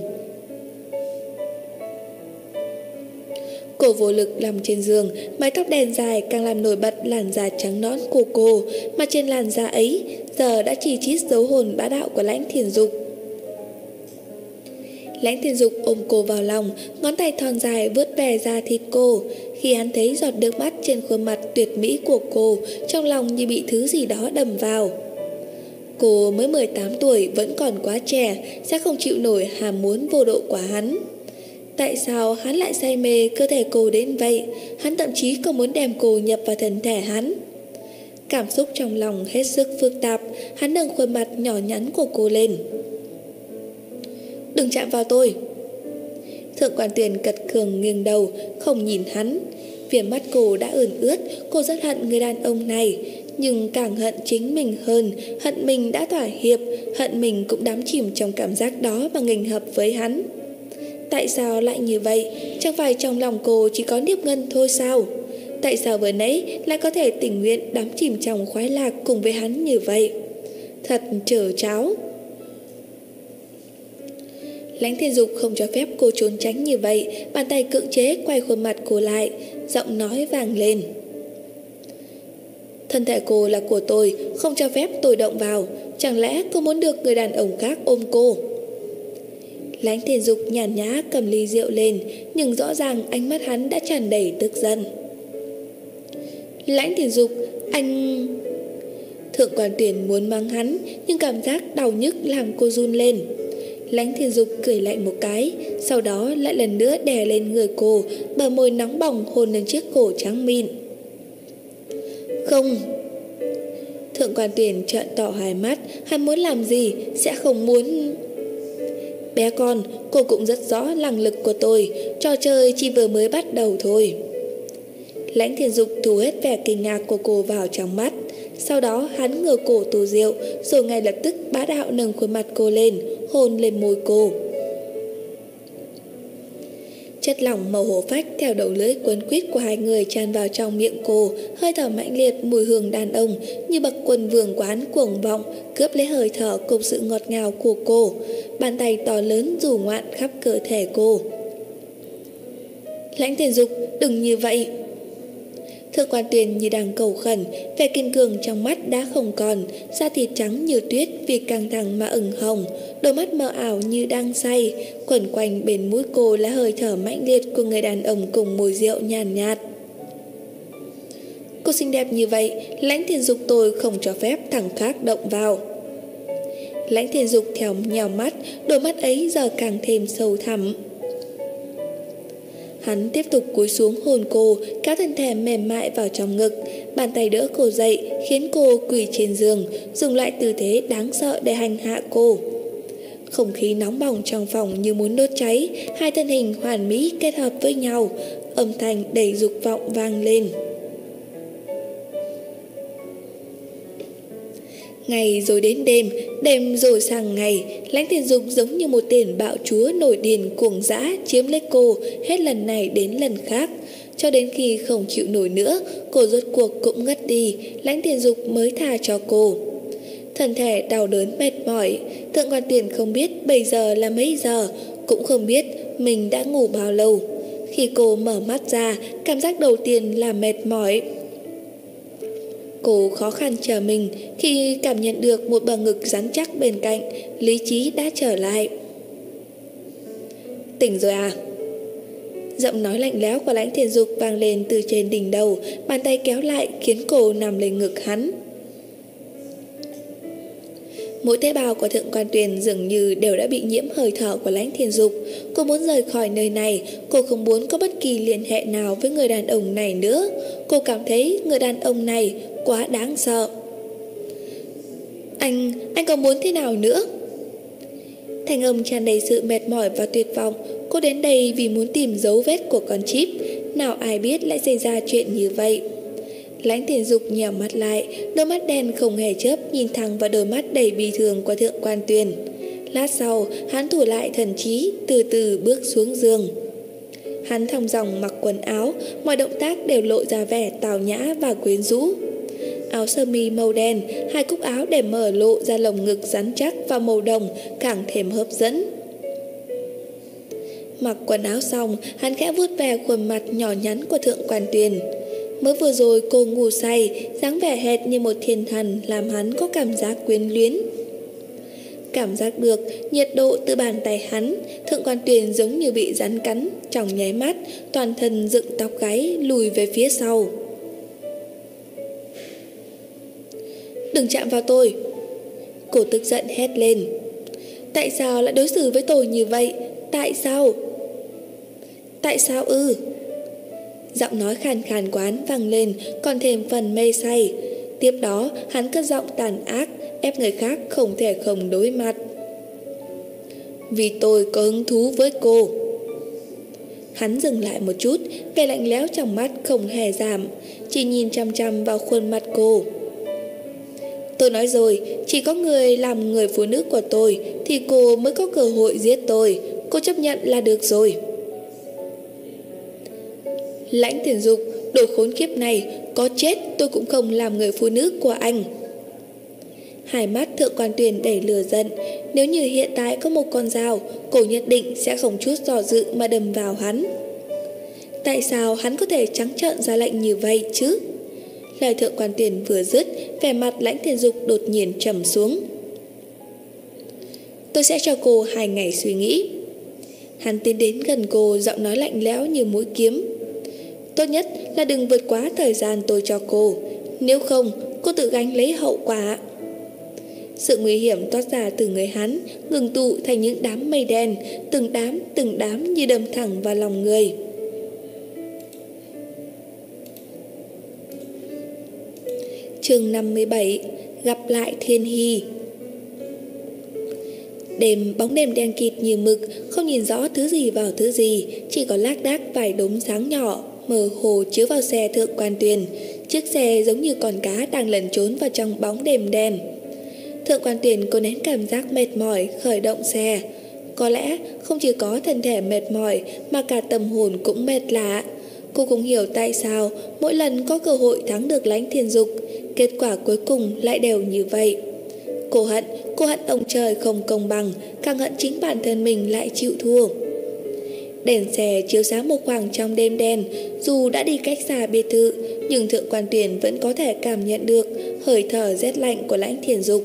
Cô vô lực nằm trên giường, mái tóc đen dài càng làm nổi bật làn da trắng nõn của cô, mà trên làn da ấy giờ đã chi chít dấu hồn bá đạo của Lãnh Thiên Dục. Lãnh Thiên Dục ôm cô vào lòng, ngón tay thon dài vuốt ve da thịt cô. Khi hắn thấy giọt nước mắt trên khuôn mặt tuyệt mỹ của cô, trong lòng như bị thứ gì đó đâm vào. Cô mới 18 tuổi vẫn còn quá trẻ, sẽ không chịu nổi ham muốn vô độ của hắn. Tại sao hắn lại say mê cơ thể cô đến vậy? Hắn thậm chí còn muốn đem cô nhập vào thân thể hắn. Cảm xúc trong lòng hết sức phức tạp, hắn nâng khuôn mặt nhỏ nhắn của cô lên. Đừng chạm vào tôi. Thượng quan Tuyền cật cường nghiêng đầu, không nhìn hắn. Viền mắt cô đã ửng ướt, cô rất hận người đàn ông này, nhưng càng hận chính mình hơn, hận mình đã thỏa hiệp, hận mình cũng đắm chìm trong cảm giác đó mà nghênh hợp với hắn. Tại sao lại như vậy? Chẳng phải trong lòng cô chỉ có Niếp Ngân thôi sao? Tại sao vừa nãy lại có thể tình nguyện đắm chìm trong khoái lạc cùng với hắn như vậy? Thật trớ tráo. Lãnh Thiên Dục không cho phép cô trốn tránh như vậy, bàn tay cưỡng chế quay khuôn mặt cô lại, giọng nói vang lên. Thân thể cô là của tôi, không cho phép tôi động vào. Chẳng lẽ cô muốn được người đàn ông khác ôm cô? Lãnh Thiên Dục nhàn nhã cầm ly rượu lên, nhưng rõ ràng ánh mắt hắn đã tràn đầy tức giận. Lãnh Thiên Dục, anh... Thượng quan Tuyển muốn mắng hắn, nhưng cảm giác đau nhức làm cô run lên. Lãnh Thiên Dục cười lạnh một cái, sau đó lại lần nữa đè lên người cô, bờ môi nóng bỏng hôn lên chiếc cổ trắng mịn. Không. Thượng quan Tuyển trợn to hai mắt, hắn muốn làm gì, sẽ không muốn... Bé con, cô cũng rất rõ năng lực của tôi, trò chơi chỉ vừa mới bắt đầu thôi. Lãnh Thiên Dục thu hết vẻ kinh ngạc của cô vào trong mắt. Sau đó hắn ngửa cổ tù rượu, rồi ngay lập tức bá đạo nâng khuôn mặt cô lên, hôn lên môi cô. Chất lỏng màu hổ phách theo đầu lưỡi quấn quýt của hai người tràn vào trong miệng cô, hơi thở mãnh liệt mùi hương đàn ông như bậc quân vương quán cuồng vọng cướp lấy hơi thở cùng sự ngọt ngào của cô. Bàn tay to lớn rủ ngoạn khắp cơ thể cô. Lãnh Thiên Dục, đừng như vậy. Thượng quan Tuyền như đang cầu khẩn, vẻ kiên cường trong mắt đã không còn, da thịt trắng như tuyết vì căng thẳng mà ửng hồng, đôi mắt mờ ảo như đang say, quẩn quanh bên mũi cô là hơi thở mãnh liệt của người đàn ông cùng mùi rượu nhàn nhạt. Cô xinh đẹp như vậy, Lãnh Thiên Dục tôi không cho phép thằng khác động vào. Lãnh Thiên Dục theo nhào mắt, đôi mắt ấy giờ càng thêm sâu thẳm. Hắn tiếp tục cúi xuống hôn cô, kéo thân thể mềm mại vào trong ngực, bàn tay đỡ cô dậy, khiến cô quỳ trên giường, dùng lại tư thế đáng sợ để hành hạ cô. Không khí nóng bỏng trong phòng như muốn đốt cháy, hai thân hình hoàn mỹ kết hợp với nhau, âm thanh đầy dục vọng vang lên. Ngày rồi đến đêm, đêm rồi sang ngày, Lãnh Thiên Dục giống như một tên bạo chúa nổi điên cuồng dã chiếm lấy cô hết lần này đến lần khác. Cho đến khi không chịu nổi nữa, cô rốt cuộc cũng ngất đi, Lãnh Thiên Dục mới tha cho cô. Thân thể đau đớn mệt mỏi, Thượng quan Tuyền không biết bây giờ là mấy giờ, cũng không biết mình đã ngủ bao lâu. Khi cô mở mắt ra, cảm giác đầu tiên là mệt mỏi. Cô khó khăn chờ mình, khi cảm nhận được một bờ ngực rắn chắc bên cạnh, lý trí đã trở lại. Tỉnh rồi à? Giọng nói lạnh lẽo của Lãnh Thiên Dục vang lên từ trên đỉnh đầu, bàn tay kéo lại khiến cô nằm lên ngực hắn. Mỗi tế bào của Thượng quan Tuyền dường như đều đã bị nhiễm hơi thở của Lãnh Thiên Dục. Cô muốn rời khỏi nơi này, cô không muốn có bất kỳ liên hệ nào với người đàn ông này nữa. Cô cảm thấy người đàn ông này quá đáng sợ. Anh còn muốn thế nào nữa? Thanh âm tràn đầy sự mệt mỏi và tuyệt vọng. Cô đến đây vì muốn tìm dấu vết của con chip. Nào ai biết lại xảy ra chuyện như vậy. Lãnh Thiên Dục nhèo mắt lại, đôi mắt đen không hề chớp nhìn thẳng vào đôi mắt đầy bi thương của Thượng quan Tuyền. Lát sau, hắn thủ lại thần trí, từ từ bước xuống giường. Hắn thong dong mặc quần áo, mọi động tác đều lộ ra vẻ tào nhã và quyến rũ. Áo sơ mi màu đen, hai cúc áo để mở lộ ra lồng ngực rắn chắc và màu đồng càng thêm hấp dẫn. Mặc quần áo xong, hắn khẽ vuốt ve khuôn mặt nhỏ nhắn của Thượng quan Tuyền. Mới vừa rồi cô ngủ say, dáng vẻ hệt như một thiên thần làm hắn có cảm giác quyến luyến. Cảm giác được nhiệt độ từ bàn tay hắn, Thượng Quan Tuyền giống như bị rắn cắn, trong nháy mắt, toàn thân dựng tóc gáy lùi về phía sau. Đừng chạm vào tôi! Cô tức giận hét lên. Tại sao lại đối xử với tôi như vậy? Tại sao? Tại sao ư? Giọng nói khàn khàn quán vang lên, còn thêm phần mê say. Tiếp đó hắn cất giọng tàn ác, ép người khác không thể không đối mặt. Vì tôi có hứng thú với cô. Hắn dừng lại một chút, vẻ lạnh lẽo trong mắt không hề giảm, chỉ nhìn chăm chăm vào khuôn mặt cô. Tôi nói rồi, chỉ có người làm người phụ nữ của tôi thì cô mới có cơ hội giết tôi. Cô chấp nhận là được rồi. Lãnh Thiền Dục, đồ khốn kiếp này, có chết tôi cũng không làm người phụ nữ của anh. Hai mắt Thượng Quan Tuyền đầy lửa giận. Nếu như hiện tại có một con dao, cô nhất định sẽ không chút do dự mà đâm vào hắn. Tại sao hắn có thể trắng trợn ra lệnh như vậy chứ? Lời Thượng Quan Tuyền vừa dứt, vẻ mặt Lãnh Thiền Dục đột nhiên trầm xuống. Tôi sẽ cho cô 2 ngày suy nghĩ. Hắn tiến đến gần cô, giọng nói lạnh lẽo như mũi kiếm. Tốt nhất là đừng vượt quá thời gian tôi cho cô. Nếu không, cô tự gánh lấy hậu quả. Sự nguy hiểm toát ra từ người hắn, ngừng tụ thành những đám mây đen, từng đám như đâm thẳng vào lòng người. Chương 57. Gặp lại Thiên Hy. Bóng đêm đen kịt như mực, không nhìn rõ thứ gì vào thứ gì, chỉ có lác đác vài đốm sáng nhỏ mơ hồ chiếu vào xe Thượng Quan Tuyền. Chiếc xe giống như con cá đang lẩn trốn vào trong bóng đêm đen. Thượng Quan Tuyền cố nén cảm giác mệt mỏi khởi động xe. Có lẽ không chỉ có thân thể mệt mỏi mà cả tâm hồn cũng mệt lạ. Cô cũng hiểu tại sao mỗi lần có cơ hội thắng được Lãnh Thiên Dục, kết quả cuối cùng lại đều như vậy. Cô hận ông trời không công bằng, càng hận chính bản thân mình lại chịu thua. Đèn xe chiếu sáng một khoảng trong đêm đen, dù đã đi cách xa biệt thự, nhưng Thượng Quan Tuyền vẫn có thể cảm nhận được hơi thở rét lạnh của Lãnh Thiên Dục.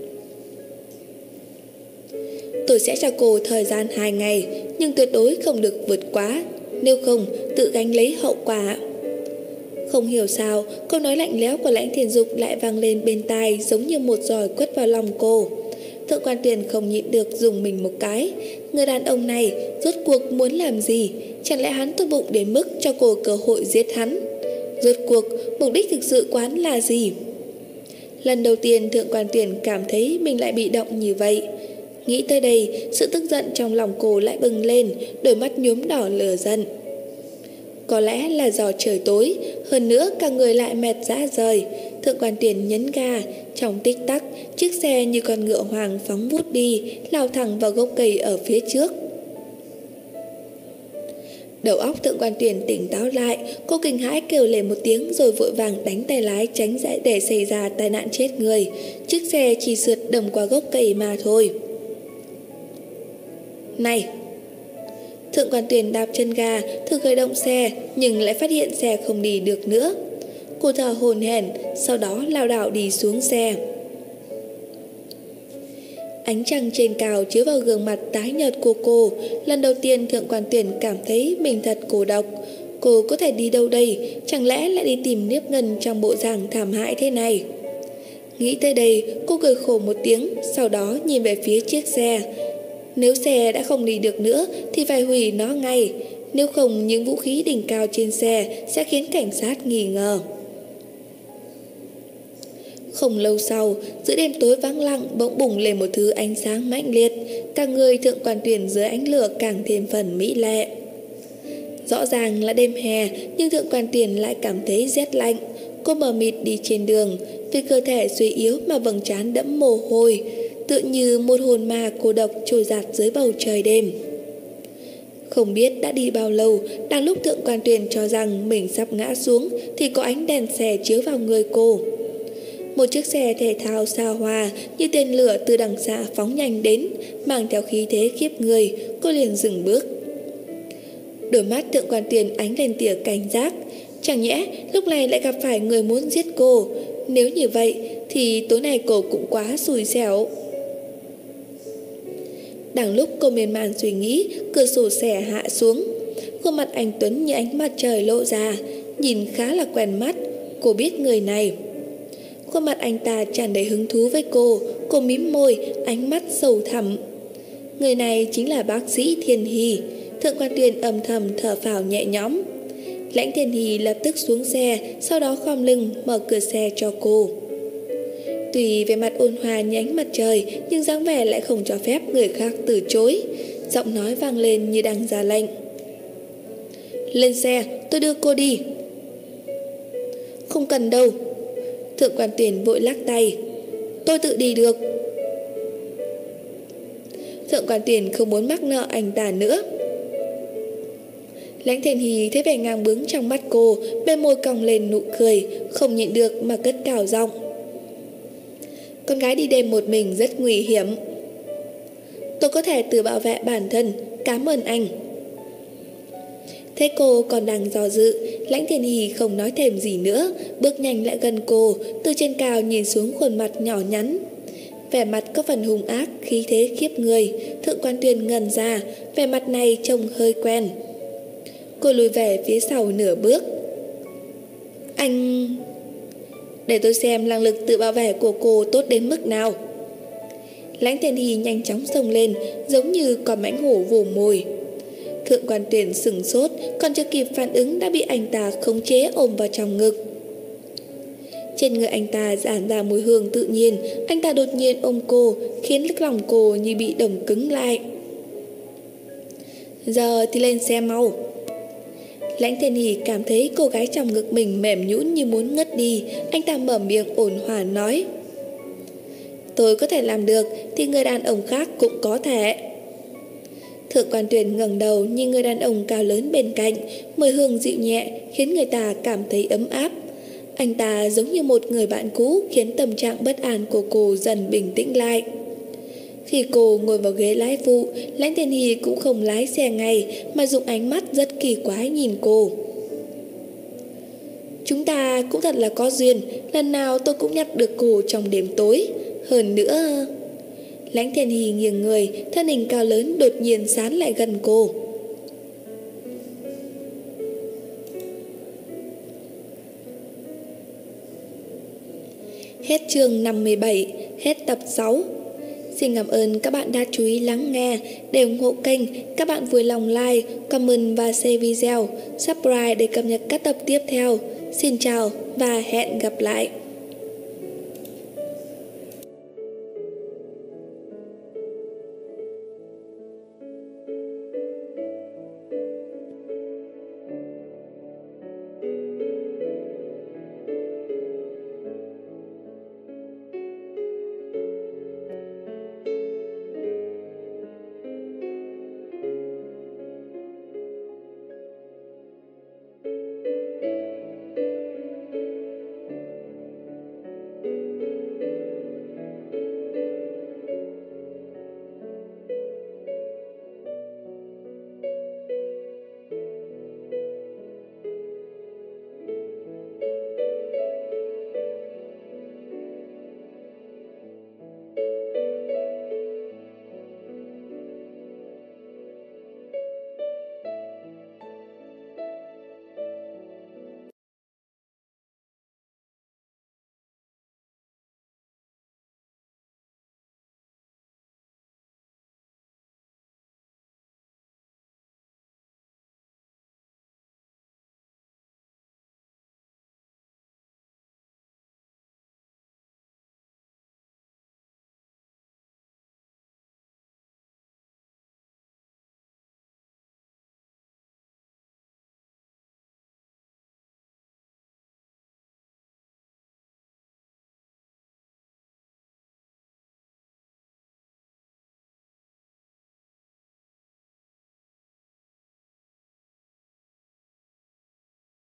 Tôi sẽ cho cô thời gian 2 ngày, nhưng tuyệt đối không được vượt quá, nếu không tự gánh lấy hậu quả. Không hiểu sao, câu nói lạnh lẽo của Lãnh Thiên Dục lại vang lên bên tai giống như một roi quất vào lòng cô. Thượng Quan Tuyền không nhịn được dùng mình một cái. Người đàn ông này rốt cuộc muốn làm gì? Chẳng lẽ hắn tốt bụng đến mức cho cô cơ hội giết hắn? Rốt cuộc mục đích thực sự của hắn là gì? Lần đầu tiên Thượng Quan Tuyền cảm thấy mình lại bị động như vậy. Nghĩ tới đây, sự tức giận trong lòng cô lại bừng lên, đôi mắt nhuốm đỏ lửa giận. Có lẽ là do trời tối, hơn nữa cả người lại mệt rã rời. Thượng Quan Tuyền nhấn ga, trong tích tắc, chiếc xe như con ngựa hoàng phóng vút đi, lao thẳng vào gốc cây ở phía trước. Đầu óc Thượng Quan Tuyền tỉnh táo lại, cô kinh hãi kêu lên một tiếng rồi vội vàng đánh tay lái tránh để xảy ra tai nạn chết người. Chiếc xe chỉ sượt đâm qua gốc cây mà thôi. Này! Thượng Quan Tuyền đạp chân ga, thử khởi động xe, nhưng lại phát hiện xe không đi được nữa. Cô thở hổn hển, sau đó lảo đảo đi xuống xe. Ánh trăng trên cao chiếu vào gương mặt tái nhợt của cô. Lần đầu tiên Thượng Quan Tuyền cảm thấy mình thật cô độc. Cô có thể đi đâu đây? Chẳng lẽ lại đi tìm Niếp Ngân trong bộ dạng thảm hại thế này? Nghĩ tới đây, cô cười khổ một tiếng, sau đó nhìn về phía chiếc xe. Nếu xe đã không đi được nữa thì phải hủy nó ngay. Nếu không, những vũ khí đỉnh cao trên xe sẽ khiến cảnh sát nghi ngờ. Không lâu sau, giữa đêm tối vắng lặng bỗng bùng lên một thứ ánh sáng mãnh liệt. Cả người Thượng Quan Tuyền dưới ánh lửa càng thêm phần mỹ lệ. Rõ ràng là đêm hè, nhưng Thượng Quan Tuyền lại cảm thấy rét lạnh. Cô mờ mịt đi trên đường, vì cơ thể suy yếu mà vầng trán đẫm mồ hôi, tựa như một hồn ma cô độc trôi dạt dưới bầu trời đêm. Không biết đã đi bao lâu, đang lúc Thượng Quan Tuyền cho rằng mình sắp ngã xuống thì có ánh đèn xe chiếu vào người cô. Một chiếc xe thể thao xa hoa như tên lửa từ đằng xa phóng nhanh đến, mang theo khí thế khiếp người. Cô liền dừng bước. Đôi mắt Thượng Quan Tuyền ánh lên tia cảnh giác. Chẳng nhẽ lúc này lại gặp phải người muốn giết cô? Nếu như vậy thì tối nay cô cũng quá xui xẻo. Đang lúc cô miên man suy nghĩ, cửa sổ xe hạ xuống. Khuôn mặt anh Tuấn như ánh mặt trời lộ ra, nhìn khá là quen mắt. Cô biết người này. Khuôn mặt anh ta tràn đầy hứng thú với cô mím môi, ánh mắt sâu thẳm. Người này chính là bác sĩ Thiên Hy. Thượng quan Tuyền âm thầm thở phào nhẹ nhõm. Lãnh Thiên Hy lập tức xuống xe, sau đó khom lưng mở cửa xe cho cô. Tuy về mặt ôn hòa như ánh mặt trời, nhưng dáng vẻ lại không cho phép người khác từ chối. Giọng nói vang lên như đang ra lệnh. Lên xe, tôi đưa cô đi. Không cần đâu. Thượng quan Tuyền vội lắc tay. Tôi tự đi được. Thượng quan Tuyền không muốn mắc nợ anh ta nữa. Lãnh Thiên Hy thấy vẻ ngang bướng trong mắt cô, bên môi cong lên nụ cười, không nhịn được mà cất cao giọng. Con gái đi đêm một mình rất nguy hiểm. Tôi có thể tự bảo vệ bản thân, cảm ơn anh. Thấy cô còn đang do dự, Lãnh Thiên Hy không nói thêm gì nữa, bước nhanh lại gần cô, từ trên cao nhìn xuống khuôn mặt nhỏ nhắn. Vẻ mặt có phần hung ác, khí thế khiếp người. Thượng quan Tuyền ngẩn ra, vẻ mặt này trông hơi quen. Cô lùi về phía sau nửa bước. Anh... Để tôi xem năng lực tự bảo vệ của cô tốt đến mức nào. Lãnh Thiên Hy nhanh chóng xông lên, giống như con mãnh hổ vồ mồi. Thượng quan Tuyền sửng sốt, còn chưa kịp phản ứng đã bị anh ta khống chế ôm vào trong ngực. Trên người anh ta ràn ra mùi hương tự nhiên, anh ta đột nhiên ôm cô, khiến lòng cô như bị đông cứng lại. Giờ thì lên xe mau. Lãnh Thiên Hy cảm thấy cô gái trong ngực mình mềm nhũn như muốn ngất đi, anh ta mở miệng ổn hòa nói. Tôi có thể làm được thì người đàn ông khác cũng có thể. Thượng quan Tuyền ngẩng đầu nhìn người đàn ông cao lớn bên cạnh, mùi hương dịu nhẹ khiến người ta cảm thấy ấm áp. Anh ta giống như một người bạn cũ, khiến tâm trạng bất an của cô dần bình tĩnh lại. Khi cô ngồi vào ghế lái phụ, Lãnh Thiên Hy cũng không lái xe ngay mà dùng ánh mắt rất kỳ quái nhìn cô. Chúng ta cũng thật là có duyên, lần nào tôi cũng nhặt được cô trong đêm tối. Hơn nữa... Lãnh Thiên Hy nghiêng người, thân hình cao lớn đột nhiên sán lại gần cô. Hết chương 57, hết tập 6. Xin cảm ơn các bạn đã chú ý lắng nghe. Để ủng hộ kênh, các bạn vui lòng like, comment và share video, subscribe để cập nhật các tập tiếp theo. Xin chào và hẹn gặp lại.